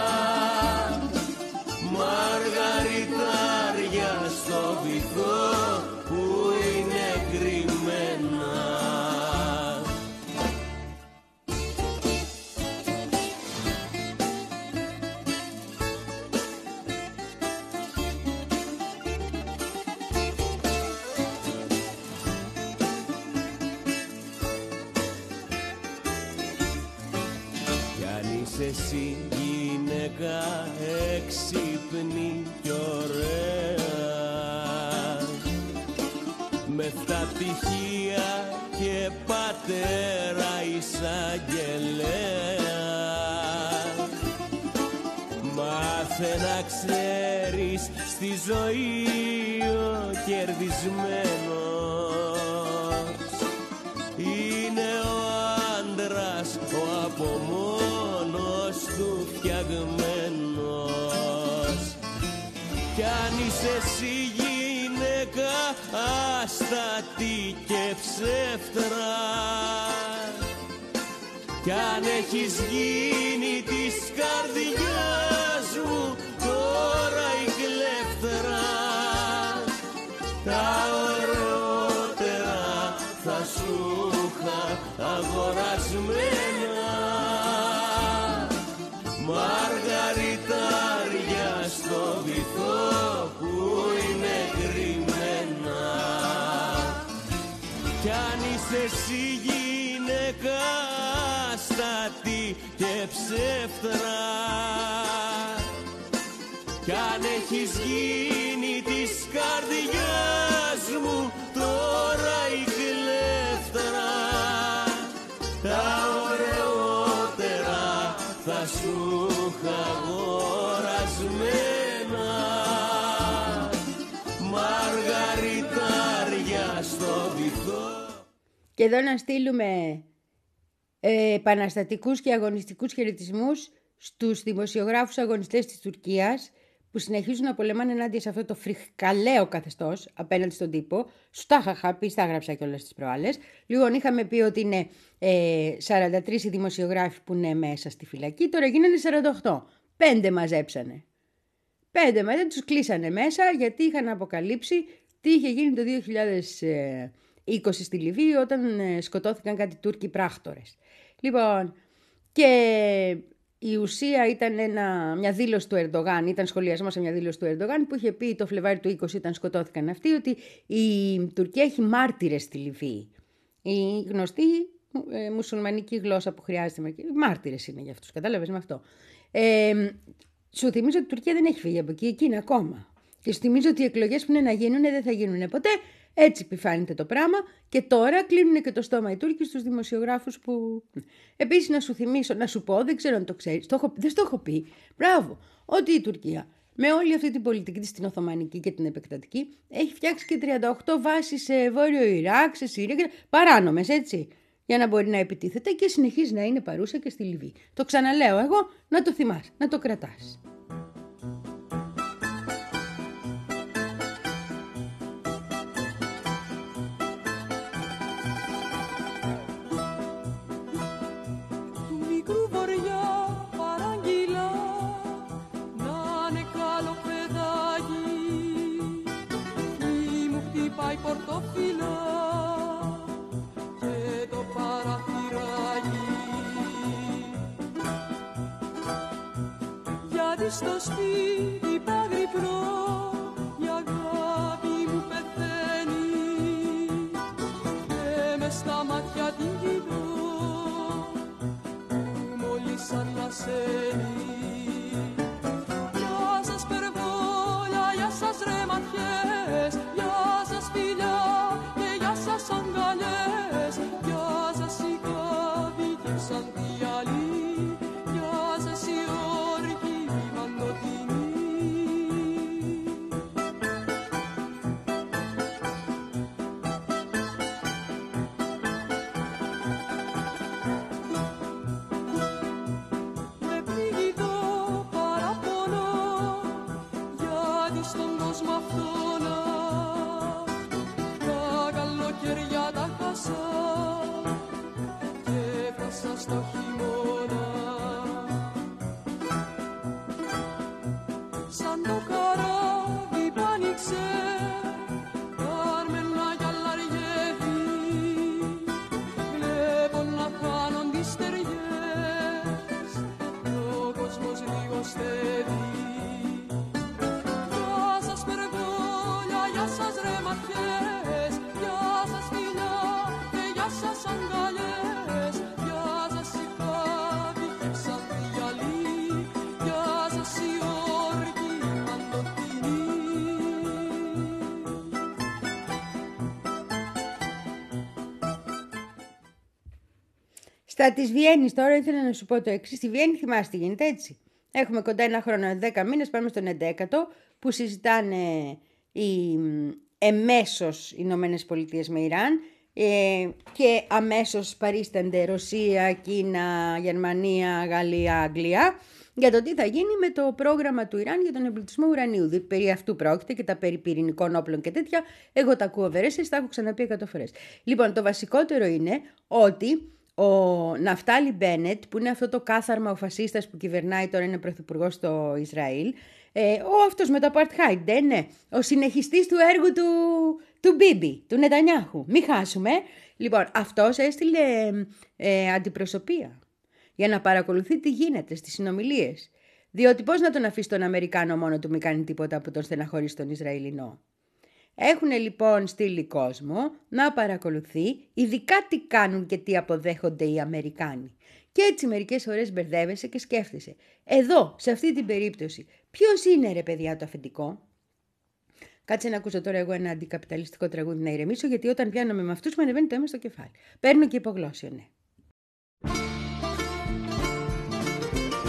μαργαριτάρια στο βυθό που είναι κρυμμένα. Εσύ γυναίκα έξυπνη κι ωραία, με φτά πτυχία και πατέρα εισαγγελέα, μάθε να ξέρεις στη ζωή ο κερδισμένος είναι ο άντρας ο από μόνος του φτιαγμένος. Κι αν είσαι εσύ γυναίκα άστατη και ψεύτρα, κι αν έχεις γίνει της καρδιάς μου τώρα η κλέφτρα, τα ωραιότερα θα σου είχα αγορασμένα, μαργαριτάρια στο βυθό που είναι κρυμμένα. Κι αν είσαι εσύ γυναίκα άστατη και ψεύτρα, κι αν έχεις γίνει της καρδιάς μου τώρα η κλέφτρα, τα ωραία θα σου είχα αγορασμένα μαργαριτάρια στο βυθό. Και εδώ να στείλουμε ε, επαναστατικούς και αγωνιστικούς χαιρετισμούς στους δημοσιογράφους αγωνιστές της Τουρκίας που συνεχίζουν να πολεμάνε ενάντια σε αυτό το φριχκαλαίο καθεστώς απέναντι στον τύπο. Σου τα είχα πει, τα έγραψα κιόλας τις προάλλες. Λοιπόν, είχαμε πει ότι είναι ε, σαράντα τρεις οι δημοσιογράφοι που είναι μέσα στη φυλακή, τώρα γίνανε σαράντα οκτώ. Πέντε μαζέψανε. Πέντε μαζέψανε, τους κλείσανε μέσα γιατί είχαν αποκαλύψει τι είχε γίνει το δύο χιλιάδες είκοσι στη Λιβύη όταν ε, σκοτώθηκαν κάτι Τούρκοι πράκτορες. Λοιπόν, και η ουσία ήταν ένα, μια δήλωση του Ερντογάν, ήταν σχολιασμό σε μια δήλωση του Ερντογάν που είχε πει το Φλεβάρι του είκοσι όταν σκοτώθηκαν αυτοί ότι η Τουρκία έχει μάρτυρες στη Λιβύη. Η γνωστή ε, μουσουλμανική γλώσσα που χρειάζεται, μάρτυρες είναι για αυτούς, κατάλαβες με αυτό. Ε, σου θυμίζω ότι η Τουρκία δεν έχει φύγει από εκεί, εκεί είναι ακόμα. Και σου θυμίζω ότι οι εκλογές που είναι να γίνουν δεν θα γίνουν ποτέ. Έτσι επιφάνεται το πράγμα και τώρα κλείνουν και το στόμα οι Τούρκοι στους δημοσιογράφους που... Επίσης να σου θυμίσω, να σου πω, δεν ξέρω αν το ξέρεις, το έχω, δεν το έχω πει, μπράβο, ότι η Τουρκία με όλη αυτή την πολιτική της την Οθωμανική και την επεκτατική έχει φτιάξει και τριάντα οκτώ βάσεις σε Βόρειο Ιράκ, σε Συρία, παράνομες έτσι, για να μπορεί να επιτίθεται και συνεχίζει να είναι παρούσα και στη Λιβύη. Το ξαναλέω εγώ, να το θυμάσαι, να το κρατάς. Στο σπίτι παγρυπνώ, η αγάπη μου πεθαίνει και μες στα μάτια την κοιτώ που μόλις ανασένει. Γεια σας περβόλα, γεια σας ρε ματιές, γεια σας φιλιά και γεια σας αγκαλιές, γεια σας οι κάβικες σαν διαλύ, γεια σας οι όρκοι. Στο χειμώνα σαν το καράβι που άνοιξε κάρμενα κι αλλαριεύει, βλέπω να χάνουν τις στεριές κι ο κόσμος λιγοστεύει. Γεια σας περβόλια, γεια σας ρε ματιές, γεια σας φιλιά και γεια σας αγκαλιές, Στα της Βιέννης τώρα ήθελα να σου πω το εξής. Στη Βιέννη θυμάστε τι γίνεται έτσι. Έχουμε κοντά ένα χρόνο, δέκα μήνες, πάμε στον έντεκατο που συζητάνε οι εμέσως Ηνωμένες Πολιτείες με Ιράν ε, και αμέσως παρίστανται Ρωσία, Κίνα, Γερμανία, Γαλλία, Αγγλία για το τι θα γίνει με το πρόγραμμα του Ιράν για τον εμπλουτισμό ουρανίου. Δι, περί αυτού πρόκειται και τα περί πυρηνικών όπλων και τέτοια. Εγώ τα ακούω βερέσεις, τα έχω ξαναπεί εκατό φορές. Λοιπόν, το βασικότερο είναι ότι ο Ναφτάλι Μπένετ, που είναι αυτό το κάθαρμα ο φασίστας που κυβερνάει τώρα, είναι πρωθυπουργός στο Ισραήλ, ε, ο αυτός με το Apartheid, ναι, ναι, ο συνεχιστής του έργου του, του Μπίμπι, του Νετανιάχου. Μην χάσουμε. Λοιπόν, αυτός έστειλε ε, αντιπροσωπεία για να παρακολουθεί τι γίνεται στις συνομιλίες. Διότι πώς να τον αφήσει τον Αμερικάνο μόνο του, μην κάνει τίποτα που τον στεναχωρήσει τον Ισραηλινό. Έχουν λοιπόν στείλει κόσμο να παρακολουθεί ειδικά τι κάνουν και τι αποδέχονται οι Αμερικάνοι. Και έτσι μερικές φορές μπερδεύεσαι και σκέφτεσαι. Εδώ, σε αυτή την περίπτωση, ποιος είναι ρε παιδιά το αφεντικό? Κάτσε να ακούσω τώρα εγώ ένα αντικαπιταλιστικό τραγούδι να ηρεμήσω, γιατί όταν πιάνομαι με αυτούς μου ανεβαίνει το αίμα στο κεφάλι. Παίρνω και υπογλώσσιο, ναι.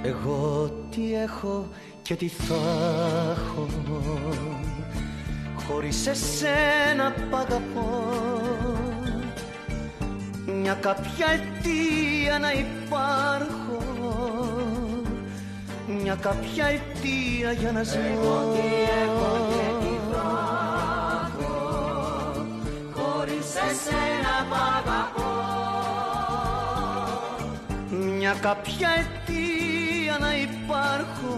Εγώ τι έχω και τι θα έχω, χωρίς εσένα π' αγαπώ. Μια κάποια αιτία να υπάρχω, μια κάποια αιτία για να ζω. Εγώ τι έχω και τι θα έχω, χωρίς εσένα π' αγαπώ. Μια κάποια αιτία να υπάρχω,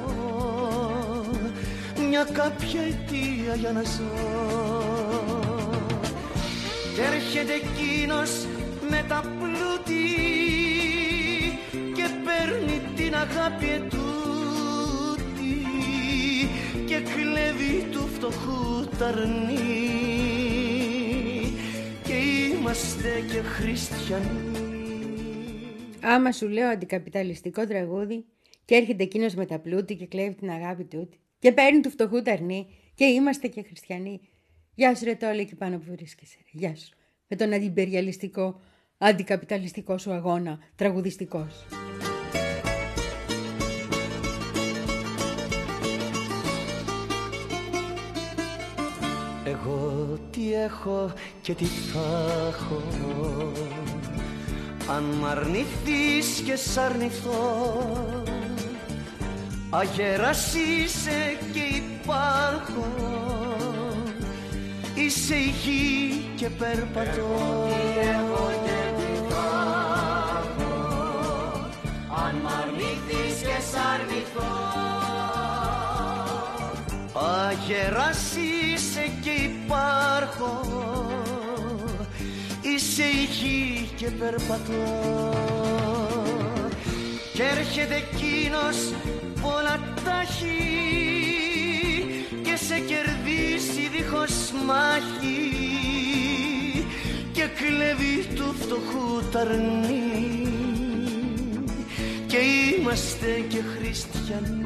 μια κάποια αιτία για να ζω. Κι έρχεται εκείνος με τα πλούτη και παίρνει την αγάπη ετούτη και κλέβει του φτωχού τ' αρνί και είμαστε και χριστιανοί. Άμα σου λέω αντικαπιταλιστικό τραγούδι και έρχεται εκείνος με τα πλούτη και κλέβει την αγάπη τούτη και παίρνει του φτωχού τ' αρνί και είμαστε και χριστιανοί. Γεια σου ρε Τόλη εκεί πάνω που βρίσκεσαι. Γεια σου. Με τον αντιπεριαλιστικό, αντικαπιταλιστικό σου αγώνα τραγουδιστικός. Εγώ τι έχω και τι θα έχω, αν μ' αρνηθείς και σ' αρνηθώ. Αγέρας είσαι και υπάρχω, είσαι η γη και περπατώ. Εγώ τι έχω και τι θα έχω, αν μ' αρνηθείς και σ' αρνηθώ. Αγέρας είσαι και υπάρχω, είσαι η γη και περπατώ. Κι έρχεται εκείνος πολλά τάχει και σε κερδίσει δίχως μάχη και κλέβει του φτωχού τ' αρνί και είμαστε και χριστιανοί.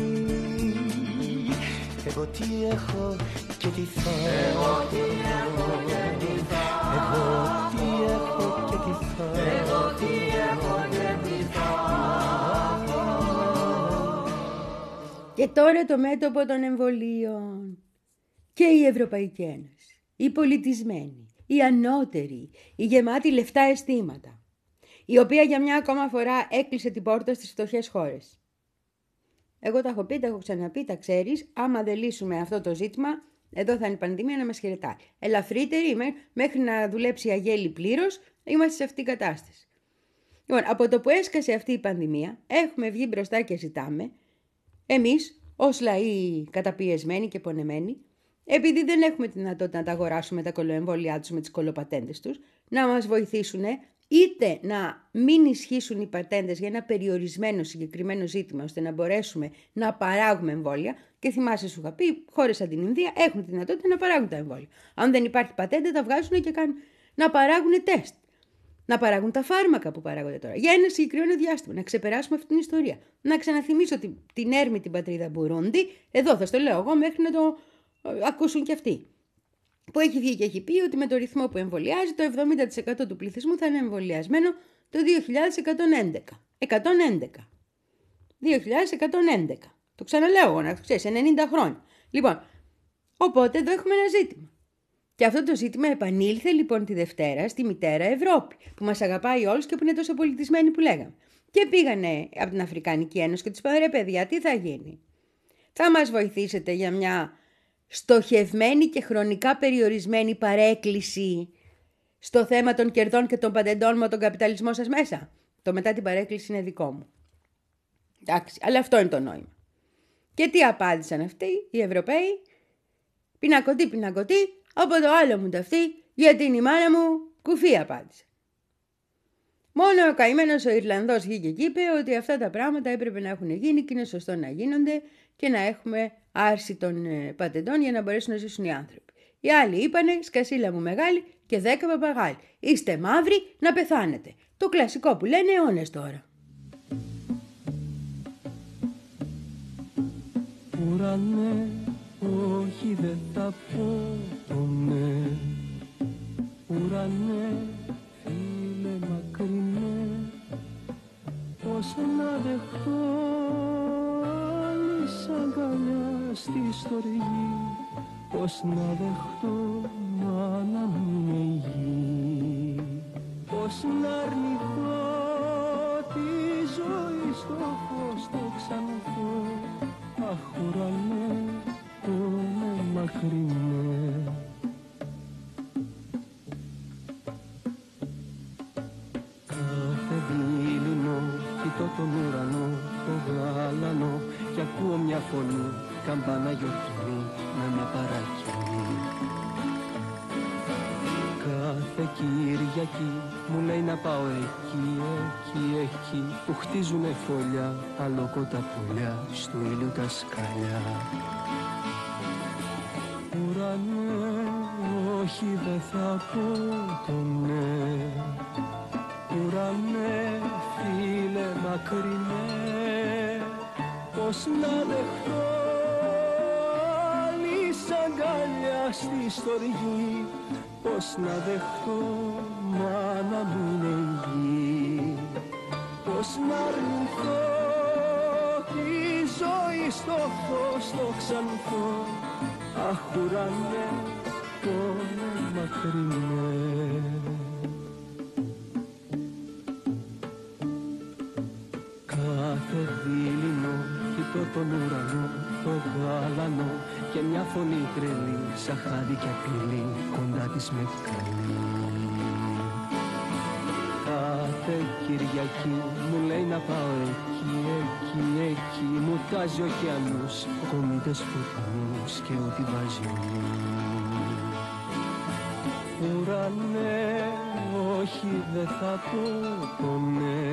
Εγώ τι έχω και τι θα έχω, εγώ τι έχω και τι θα εγώ τι έχω και τι θα εγώ τι έχω και τι θα έχω. Και τώρα το μέτωπο των εμβολίων. Και η Ευρωπαϊκή Ένωση, οι πολιτισμένοι, οι ανώτεροι, οι γεμάτοι λεφτά αισθήματα, η οποία για μια ακόμα φορά έκλεισε την πόρτα στις φτωχές χώρες. Εγώ τα έχω πει, τα έχω ξαναπεί, τα ξέρεις, άμα δεν λύσουμε αυτό το ζήτημα, εδώ θα είναι η πανδημία να μας χαιρετάει. Ελαφρύτερη, μέχρι να δουλέψει η αγέλη πλήρως, είμαστε σε αυτή την κατάσταση. Λοιπόν, από το που έσκασε αυτή η πανδημία, έχουμε βγει μπροστά και ζητάμε, εμείς, ως λαοί καταπιεσμένοι και πονεμένοι, επειδή δεν έχουμε τη δυνατότητα να τα αγοράσουμε τα κολοεμβόλια τους με τις κολοπατέντες τους, να μας βοηθήσουν είτε να μην ισχύσουν οι πατέντες για ένα περιορισμένο συγκεκριμένο ζήτημα, ώστε να μπορέσουμε να παράγουμε εμβόλια. Και θυμάσαι, σου είχα πει, χώρες σαν την Ινδία έχουν τη δυνατότητα να παράγουν τα εμβόλια. Αν δεν υπάρχει πατέντα, τα βγάζουν και κάνουν να παράγουν τεστ. Να παράγουν τα φάρμακα που παράγονται τώρα. Για ένα συγκεκριμένο διάστημα. Να ξεπεράσουμε αυτή την ιστορία. Να ξαναθυμίσω την, την έρμη την πατρίδα Μπουρούντι. Εδώ θα στο λέω εγώ μέχρι να το ε, ακούσουν κι αυτοί. Που έχει βγει και έχει πει ότι με το ρυθμό που εμβολιάζει το εβδομήντα τοις εκατό του πληθυσμού θα είναι εμβολιασμένο το δύο χιλιάδες εκατόν έντεκα. εκατόν έντεκα. δύο χιλιάδες εκατόν έντεκα. Το ξαναλέω εγώ, να το ξέρεις, ενενήντα χρόνια. Λοιπόν, οπότε εδώ έχουμε ένα ζήτημα. Και αυτό το ζήτημα επανήλθε λοιπόν τη Δευτέρα στη μητέρα Ευρώπη, που μας αγαπάει όλους και που είναι τόσο πολιτισμένοι που λέγαμε. Και πήγανε από την Αφρικανική Ένωση και τους είπαν, ρε παιδιά, τι θα γίνει. Θα μας βοηθήσετε για μια στοχευμένη και χρονικά περιορισμένη παρέκκληση στο θέμα των κερδών και των πατεντών με τον καπιταλισμό σας μέσα. Το μετά την παρέκκληση είναι δικό μου. Εντάξει, αλλά αυτό είναι το νόημα. Και τι απάντησαν αυτοί οι Ευρωπαίοι? Πινακωτή, πινακωτή, από το άλλο μου ταυτί, γιατί είναι η μάνα μου, κουφί απάντησε. Μόνο ο καημένος ο Ιρλανδός βγήκε και είπε ότι αυτά τα πράγματα έπρεπε να έχουν γίνει και είναι σωστό να γίνονται και να έχουμε άρση των ε, πατεντών για να μπορέσουν να ζήσουν οι άνθρωποι. Οι άλλοι είπανε, σκασίλα μου μεγάλη και δέκα παπαγάλοι. Είστε μαύροι να πεθάνετε. Το κλασικό που λένε αιώνες τώρα. Ουρανέ, όχι δεν θα πω το ναι. Ουρανέ, φίλε μακρινέ, πώς να δεχτώ στοργή, πως να δεχτώ μάνα μου είναι η γη, πως να αρνηθώ τη ζωή στο φως το ξανθώ. Αχ, ουρανέ, πόνε μακρινέ. Κάθε δίληνο κοιτώ τον ουρανό, το γάλανο, κι ακούω μια φωνή, καμπάνα γιορτινή με μια παρακινή. Κάθε Κυριακή μου λέει να πάω εκεί, εκεί, εκεί, που χτίζουνε φωλιά, αλόκοτα πουλιά, στου ήλιου τα σκαλιά. Ουρανέ, όχι δεν θα πω το ναι. Ουρανέ, φίλε μακρινέ, πως να δεχτώ άλλη αγκαλιά στη στοργή, πως να δεχτώ μάνα μου είναι η γη, πως να αρνηθώ τη ζωή στο φως το ξανθώ. Αχ, ουρανέ, πόνε μακρινέ. Κάθε δίληνο κοιτώ τον ουρανό, το γάλανο, και μια φωνή τρελή, σαν χάδι κι απειλή, κοντά της με καλεί. Κάθε Κυριακή μου λέει να πάω εκεί, εκεί, εκεί, μου τάζει ωκεανούς, κομίτες φωτεινούς και ό,τι βάζει μου. Ουρανέ, όχι δεν θα πω το ναι.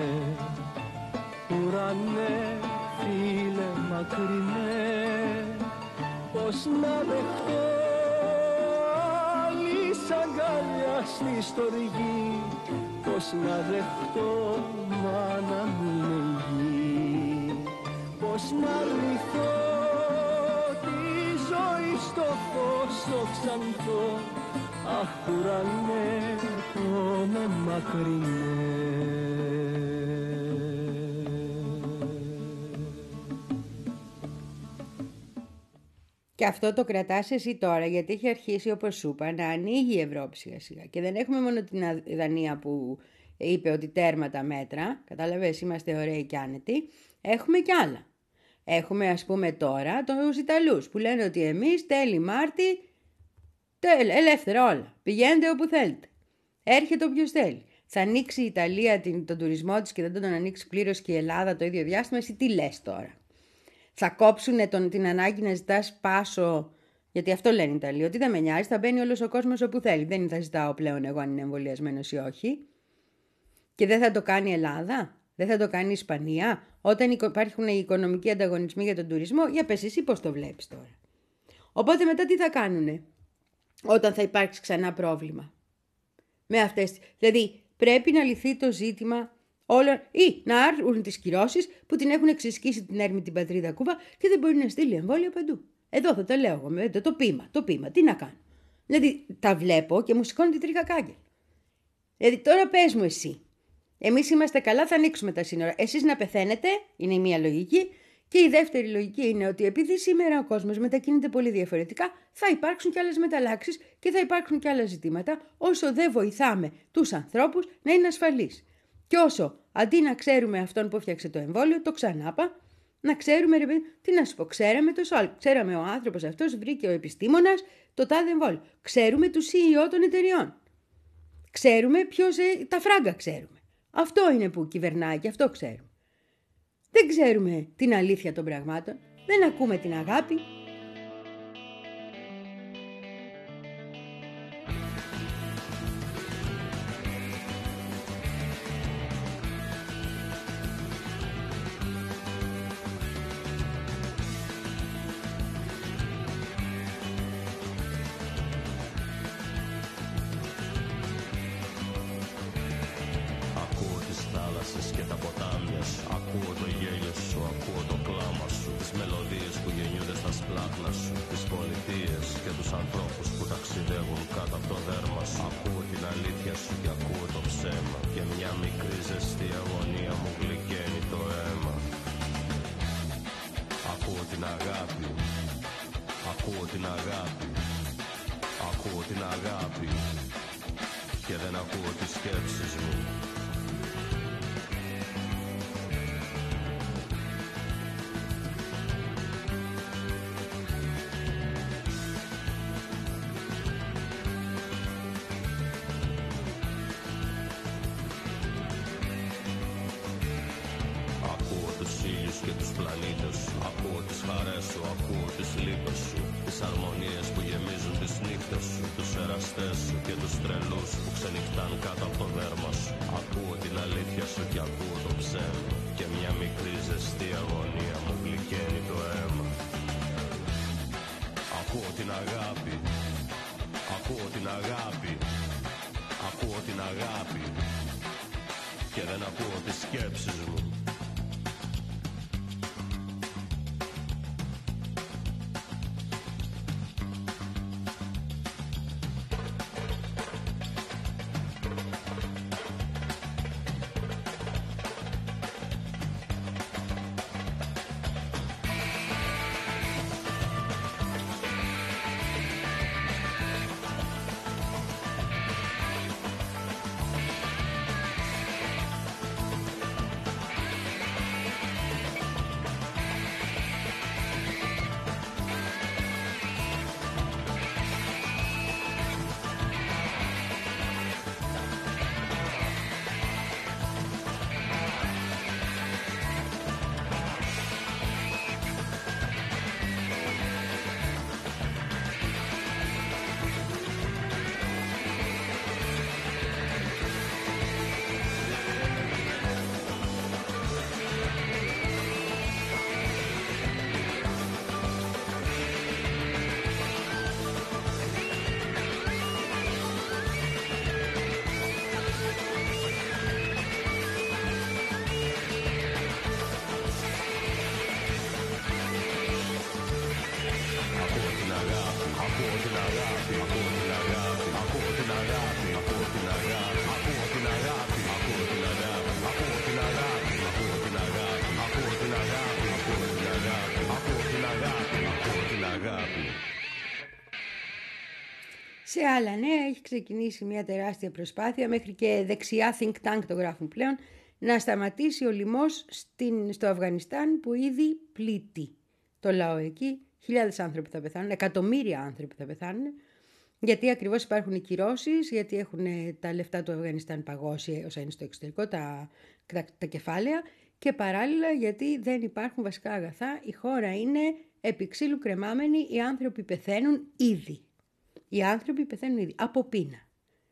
Ουρανέ, φίλε μακρινέ, πως να δεχτώ άλλη αγκαλιά στη στοργή, πως να δεχτώ μάνα μου είναι η γη, πως να αρνηθώ τη ζωή στο φως το ξανθώ. Αχ, ουρανέ, πόνε μακρινέ. Και αυτό το κρατάς εσύ τώρα, γιατί έχει αρχίσει, όπως σου είπα, να ανοίγει η Ευρώπη σιγά σιγά. Και δεν έχουμε μόνο την Δανία που είπε ότι τέρμα τα μέτρα, κατάλαβες, είμαστε ωραίοι και άνετοι, έχουμε κι άλλα. Έχουμε, ας πούμε, τώρα τους Ιταλούς που λένε ότι εμείς τέλη Μάρτη, τέλ, ελεύθερα όλα, πηγαίνετε όπου θέλετε, έρχεται όποιος θέλει. Θα ανοίξει η Ιταλία την, τον τουρισμό της και δεν τον ανοίξει πλήρως και η Ελλάδα το ίδιο διάστημα, εσύ τι λες τώρα? Θα κόψουν τον, την ανάγκη να ζητάς πάσο, γιατί αυτό λένε οι Ιταλοί, ότι δεν με νοιάζει, θα μπαίνει όλος ο κόσμος όπου θέλει. Δεν θα ζητάω πλέον εγώ αν είναι εμβολιασμένος ή όχι. Και δεν θα το κάνει η Ελλάδα, δεν θα το κάνει η Ισπανία, όταν υπάρχουν οι οικονομικοί ανταγωνισμοί για τον τουρισμό. Για πες εσύ πώς το βλέπεις τώρα. Οπότε μετά τι θα κάνουνε, όταν θα υπάρξει ξανά πρόβλημα. Με αυτές, δηλαδή πρέπει να λυθεί το ζήτημα όλων, ή να άρουν τις κυρώσεις που την έχουν εξασκήσει την έρμη την πατρίδα Κούβα και δεν μπορεί να στείλει εμβόλια παντού. Εδώ θα το λέω εγώ, με το, το πείμα, το πείμα, τι να κάνω. Δηλαδή τα βλέπω και μου σηκώνει την τρίχα κάγκελ. Δηλαδή τώρα πες μου εσύ, εμείς είμαστε καλά, θα ανοίξουμε τα σύνορα. Εσείς να πεθαίνετε, είναι η μία λογική. Και η δεύτερη λογική είναι ότι επειδή σήμερα ο κόσμος μετακινείται πολύ διαφορετικά, θα υπάρξουν και άλλες μεταλλάξεις και θα υπάρξουν και άλλα ζητήματα, όσο δεν βοηθάμε τους ανθρώπους να είναι ασφαλείς. Και όσο αντί να ξέρουμε αυτόν που έφτιαξε το εμβόλιο, το ξανάπα, να ξέρουμε, ρε παιδί, τι να σου πω, ξέραμε το σόλ. Ξέραμε ο άνθρωπος αυτός, βρήκε ο επιστήμονας το τάδε εμβόλιο. Ξέρουμε του σι ι ο των εταιριών. Ξέρουμε ποιος, ε, τα φράγκα ξέρουμε. Αυτό είναι που κυβερνάει και αυτό ξέρουμε. Δεν ξέρουμε την αλήθεια των πραγμάτων, δεν ακούμε την αγάπη. Και τα ποτάμια σου, ακούω το γέλιο σου, ακούω το κλάμα σου, τις μελωδίες που γεννιούνται στα σπλάχνα σου, τις πολιτείες και τους ανθρώπους που ταξιδεύουν κάτω από το δέρμα σου. Ακούω την αλήθεια σου και ακούω το ψέμα, και μια μικρή ζεστή αγωνία μου γλυκαίνει το αίμα. Ακούω την αγάπη Ακούω την αγάπη, ακούω την αγάπη και δεν ακούω τις σκέψεις μου. Ακούω τους ήλιους και τους πλανήτες σου, ακούω τις χαρές σου, ακούω τις λύπες σου, τις αρμονίες που γεμίζουν τις νύχτες σου, τους εραστές σου και τους τρελούς που ξενυχτάν κάτω από το δέρμα σου. Ακούω την αλήθεια σου και ακούω το ψέμα και μια μικρή ζεστή αγωνία μου γλυκαίνει το αίμα. Ακούω την αγάπη, ακούω την αγάπη, ακούω την αγάπη και δεν ακούω τις σκέψεις μου. Σε άλλα νέα έχει ξεκινήσει μια τεράστια προσπάθεια, μέχρι και δεξιά think tank το γράφουν πλέον, να σταματήσει ο λοιμός στην, στο Αφγανιστάν που ήδη πλήττει το λαό εκεί. Χιλιάδες άνθρωποι θα πεθάνουν, εκατομμύρια άνθρωποι θα πεθάνουν, γιατί ακριβώς υπάρχουν οι κυρώσεις, γιατί έχουν τα λεφτά του Αφγανιστάν παγώσει όσα είναι στο εξωτερικό, τα, τα, τα κεφάλαια, και παράλληλα γιατί δεν υπάρχουν βασικά αγαθά, η χώρα είναι επί ξύλου κρεμάμενη, οι άνθρωποι πεθαίνουν ήδη. Οι άνθρωποι πεθαίνουν ήδη από πείνα.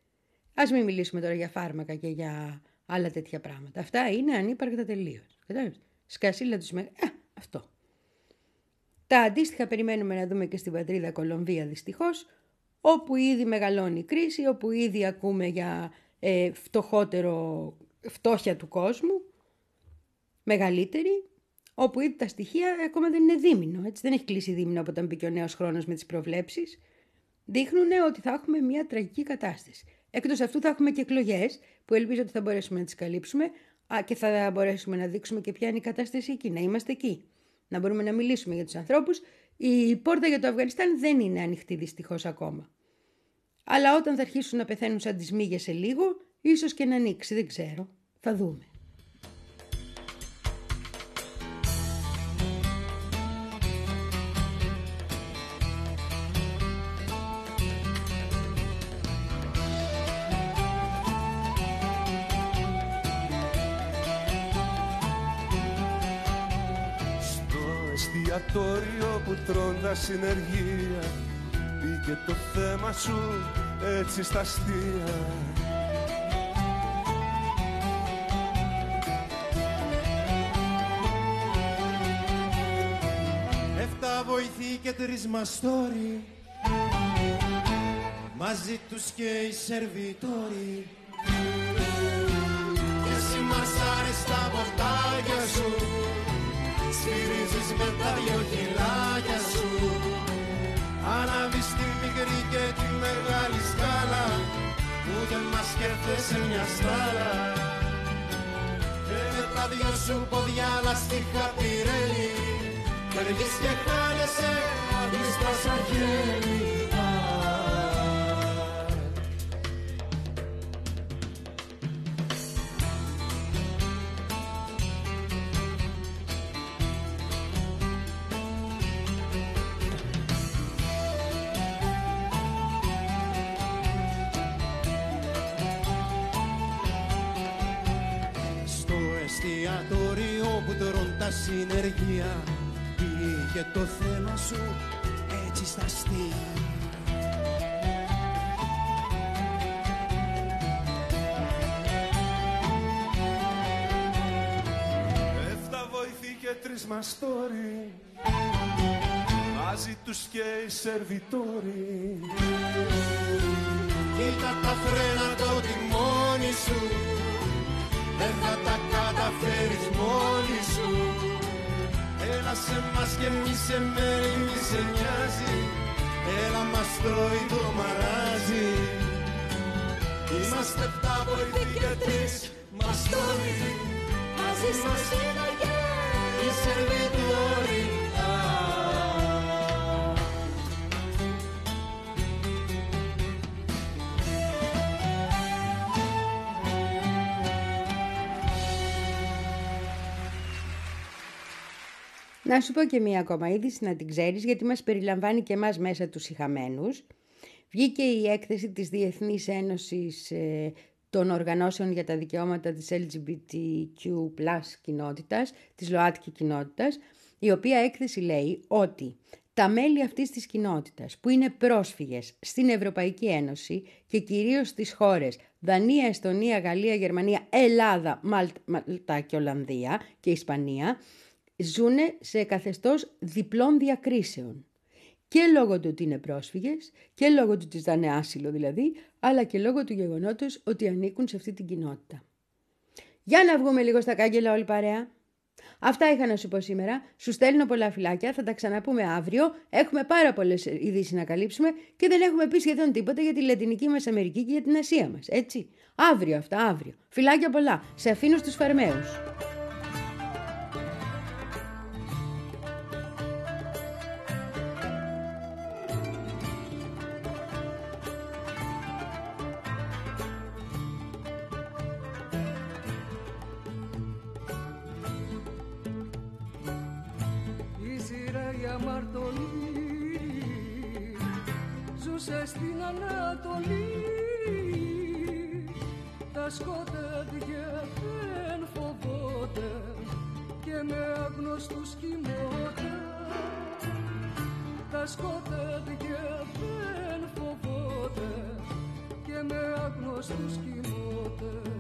Ας μην μιλήσουμε τώρα για φάρμακα και για άλλα τέτοια πράγματα. Αυτά είναι ανύπαρκτα τελείως. Σκασίλα τους με... Α, αυτό. Τα αντίστοιχα περιμένουμε να δούμε και στην πατρίδα Κολομβία δυστυχώς, όπου ήδη μεγαλώνει η κρίση, όπου ήδη ακούμε για ε, φτωχότερο, φτώχεια του κόσμου, μεγαλύτερη, όπου ήδη τα στοιχεία ακόμα δεν είναι δίμηνο. Έτσι, δεν έχει κλείσει δίμηνο από όταν μπήκε ο νέος χρόνος με τις προβλέψεις. Δείχνουν ότι θα έχουμε μια τραγική κατάσταση. Εκτός αυτού θα έχουμε και εκλογές που ελπίζω ότι θα μπορέσουμε να τις καλύψουμε α, και θα μπορέσουμε να δείξουμε και ποια είναι η κατάσταση εκεί, να είμαστε εκεί. Να μπορούμε να μιλήσουμε για τους ανθρώπους. Η πόρτα για το Αφγανιστάν δεν είναι ανοιχτή δυστυχώς ακόμα. Αλλά όταν θα αρχίσουν να πεθαίνουν σαν τις μύγες σε λίγο, ίσως και να ανοίξει, δεν ξέρω. Θα δούμε. εστιατόριο που τρώντα συνεργεία μπήκε το θέμα σου έτσι στα αστεία. Εφτά βοηθοί και τρεις μαστόροι, μαζί τους και οι σερβιτόροι, και εσύ μαρσάρεις τα πορτάκια σου, σφυρίζεις με τα δυο χιλάκια σου. Ανάβεις τη μικρή και τη μεγάλη σκάλα, ούτε μας σκέφτεσαι μια στάλα. Και με τα δυο σου ποδιά λαστιχα πυρέλη, φεύγεις και χάνεσαι αντίστασα γενικά. Εστιατόριο που τρών τα συνεργεία πήγε το θέμα σου έτσι στα αστεία. Έφτα βοηθή και τρεις μαστόροι, μαζί τους και οι σερβιτόροι. Κοίτα τα φρένα το τιμόνι σου, δεν θα τα καταφέρεις μόνη σου. Έλα σε μας και μη σε μέρη, μη σε νοιάζει. Έλα μας τρώει το μαράζι. Είμαστε επτά βοηθοί και τρεις μαστόροι, μαζί σας είναι και οι σερβιτόροι. Να σου πω και μία ακόμα είδηση να την ξέρεις, γιατί μας περιλαμβάνει και εμάς μέσα τους ηχαμένους. Βγήκε η έκθεση της Διεθνής Ένωσης ε, των Οργανώσεων για τα Δικαιώματα της ελ τζι μπι τι κιου πλας κοινότητας, της ΛΟΑΤΚΙ κοινότητας, η οποία έκθεση λέει ότι τα μέλη αυτής της κοινότητας που είναι πρόσφυγες στην Ευρωπαϊκή Ένωση και κυρίως στις χώρες Δανία, Εστονία, Γαλλία, Γερμανία, Ελλάδα, Μάλτα και Ολλανδία και Ισπανία, ζουν σε καθεστώς διπλών διακρίσεων. Και λόγω του ότι είναι πρόσφυγες και λόγω του ότι ζητάνε άσυλο δηλαδή, αλλά και λόγω του γεγονότος ότι ανήκουν σε αυτή την κοινότητα. Για να βγούμε λίγο στα κάγκελα όλοι παρέα. Αυτά είχα να σου πω σήμερα. Σου στέλνω πολλά φιλάκια. Θα τα ξαναπούμε αύριο. Έχουμε πάρα πολλές ειδήσεις να καλύψουμε και δεν έχουμε πει σχεδόν τίποτα για τη Λατινική μας Αμερική και για την Ασία μας. Έτσι. Αύριο αυτά, αύριο. Φιλάκια πολλά. Σε αφήνω στους Φαρμαίους. Ζούσε στην Ανατολή, τα σκοτάδια δεν φοβόταν και με άγνωστους κοιμόταν. Τα σκοτάδια δεν φοβόταν και με άγνωστους κοιμόταν.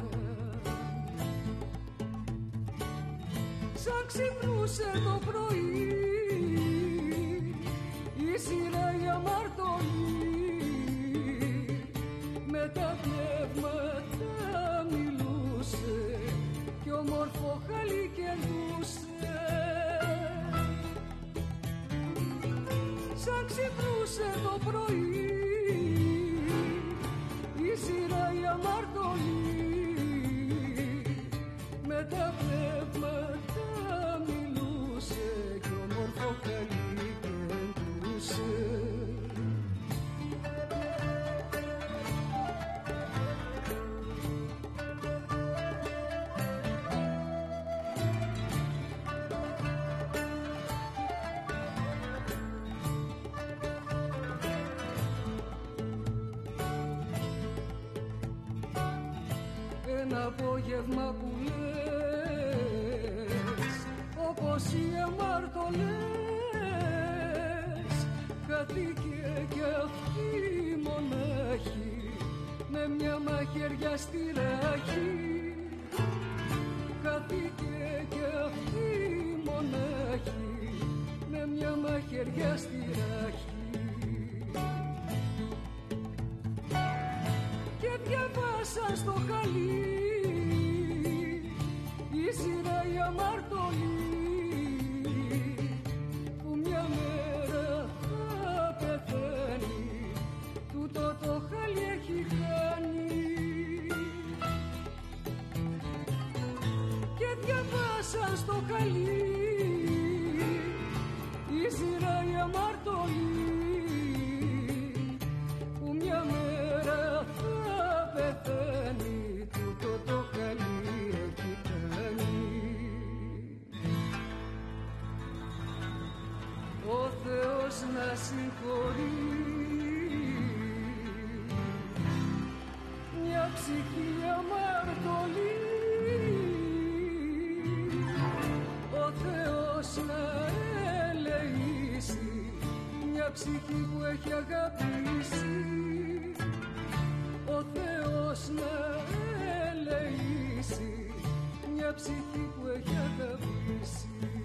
Σαν ξυπνούσε το πρωί η σειρά η αμαρτωλή, με τα πνεύματα μιλούσε κι όμορφο χαλί κεντούσε. Σαν ξυπνούσε το πρωί η σειρά η αμαρτωλή, με τα πνεύματα μιλούσε κι όμορφο χαλί. Ένα απόγευμα που λες, όπως οι αμαρτωλές, κατοίκε κι αυτή μονάχη, με μια μαχαιριά στη ράχη. Κατοίκε κι αυτή μονάχη, με μια μαχαιριά στη ράχη. Και διαβάσα στο χαλί η σειρά η αμαρτωλή, που μια μέρα θα πεθαίνει, τούτο το χαλί έχει χάνει. Και διαβάσα στο χαλί ψυχή αμαρτωλή. Ο Θεός να ελεήσει μια ψυχή που έχει αγαπήσει. Ο Θεός να ελεήσει μια ψυχή που έχει αγαπήσει.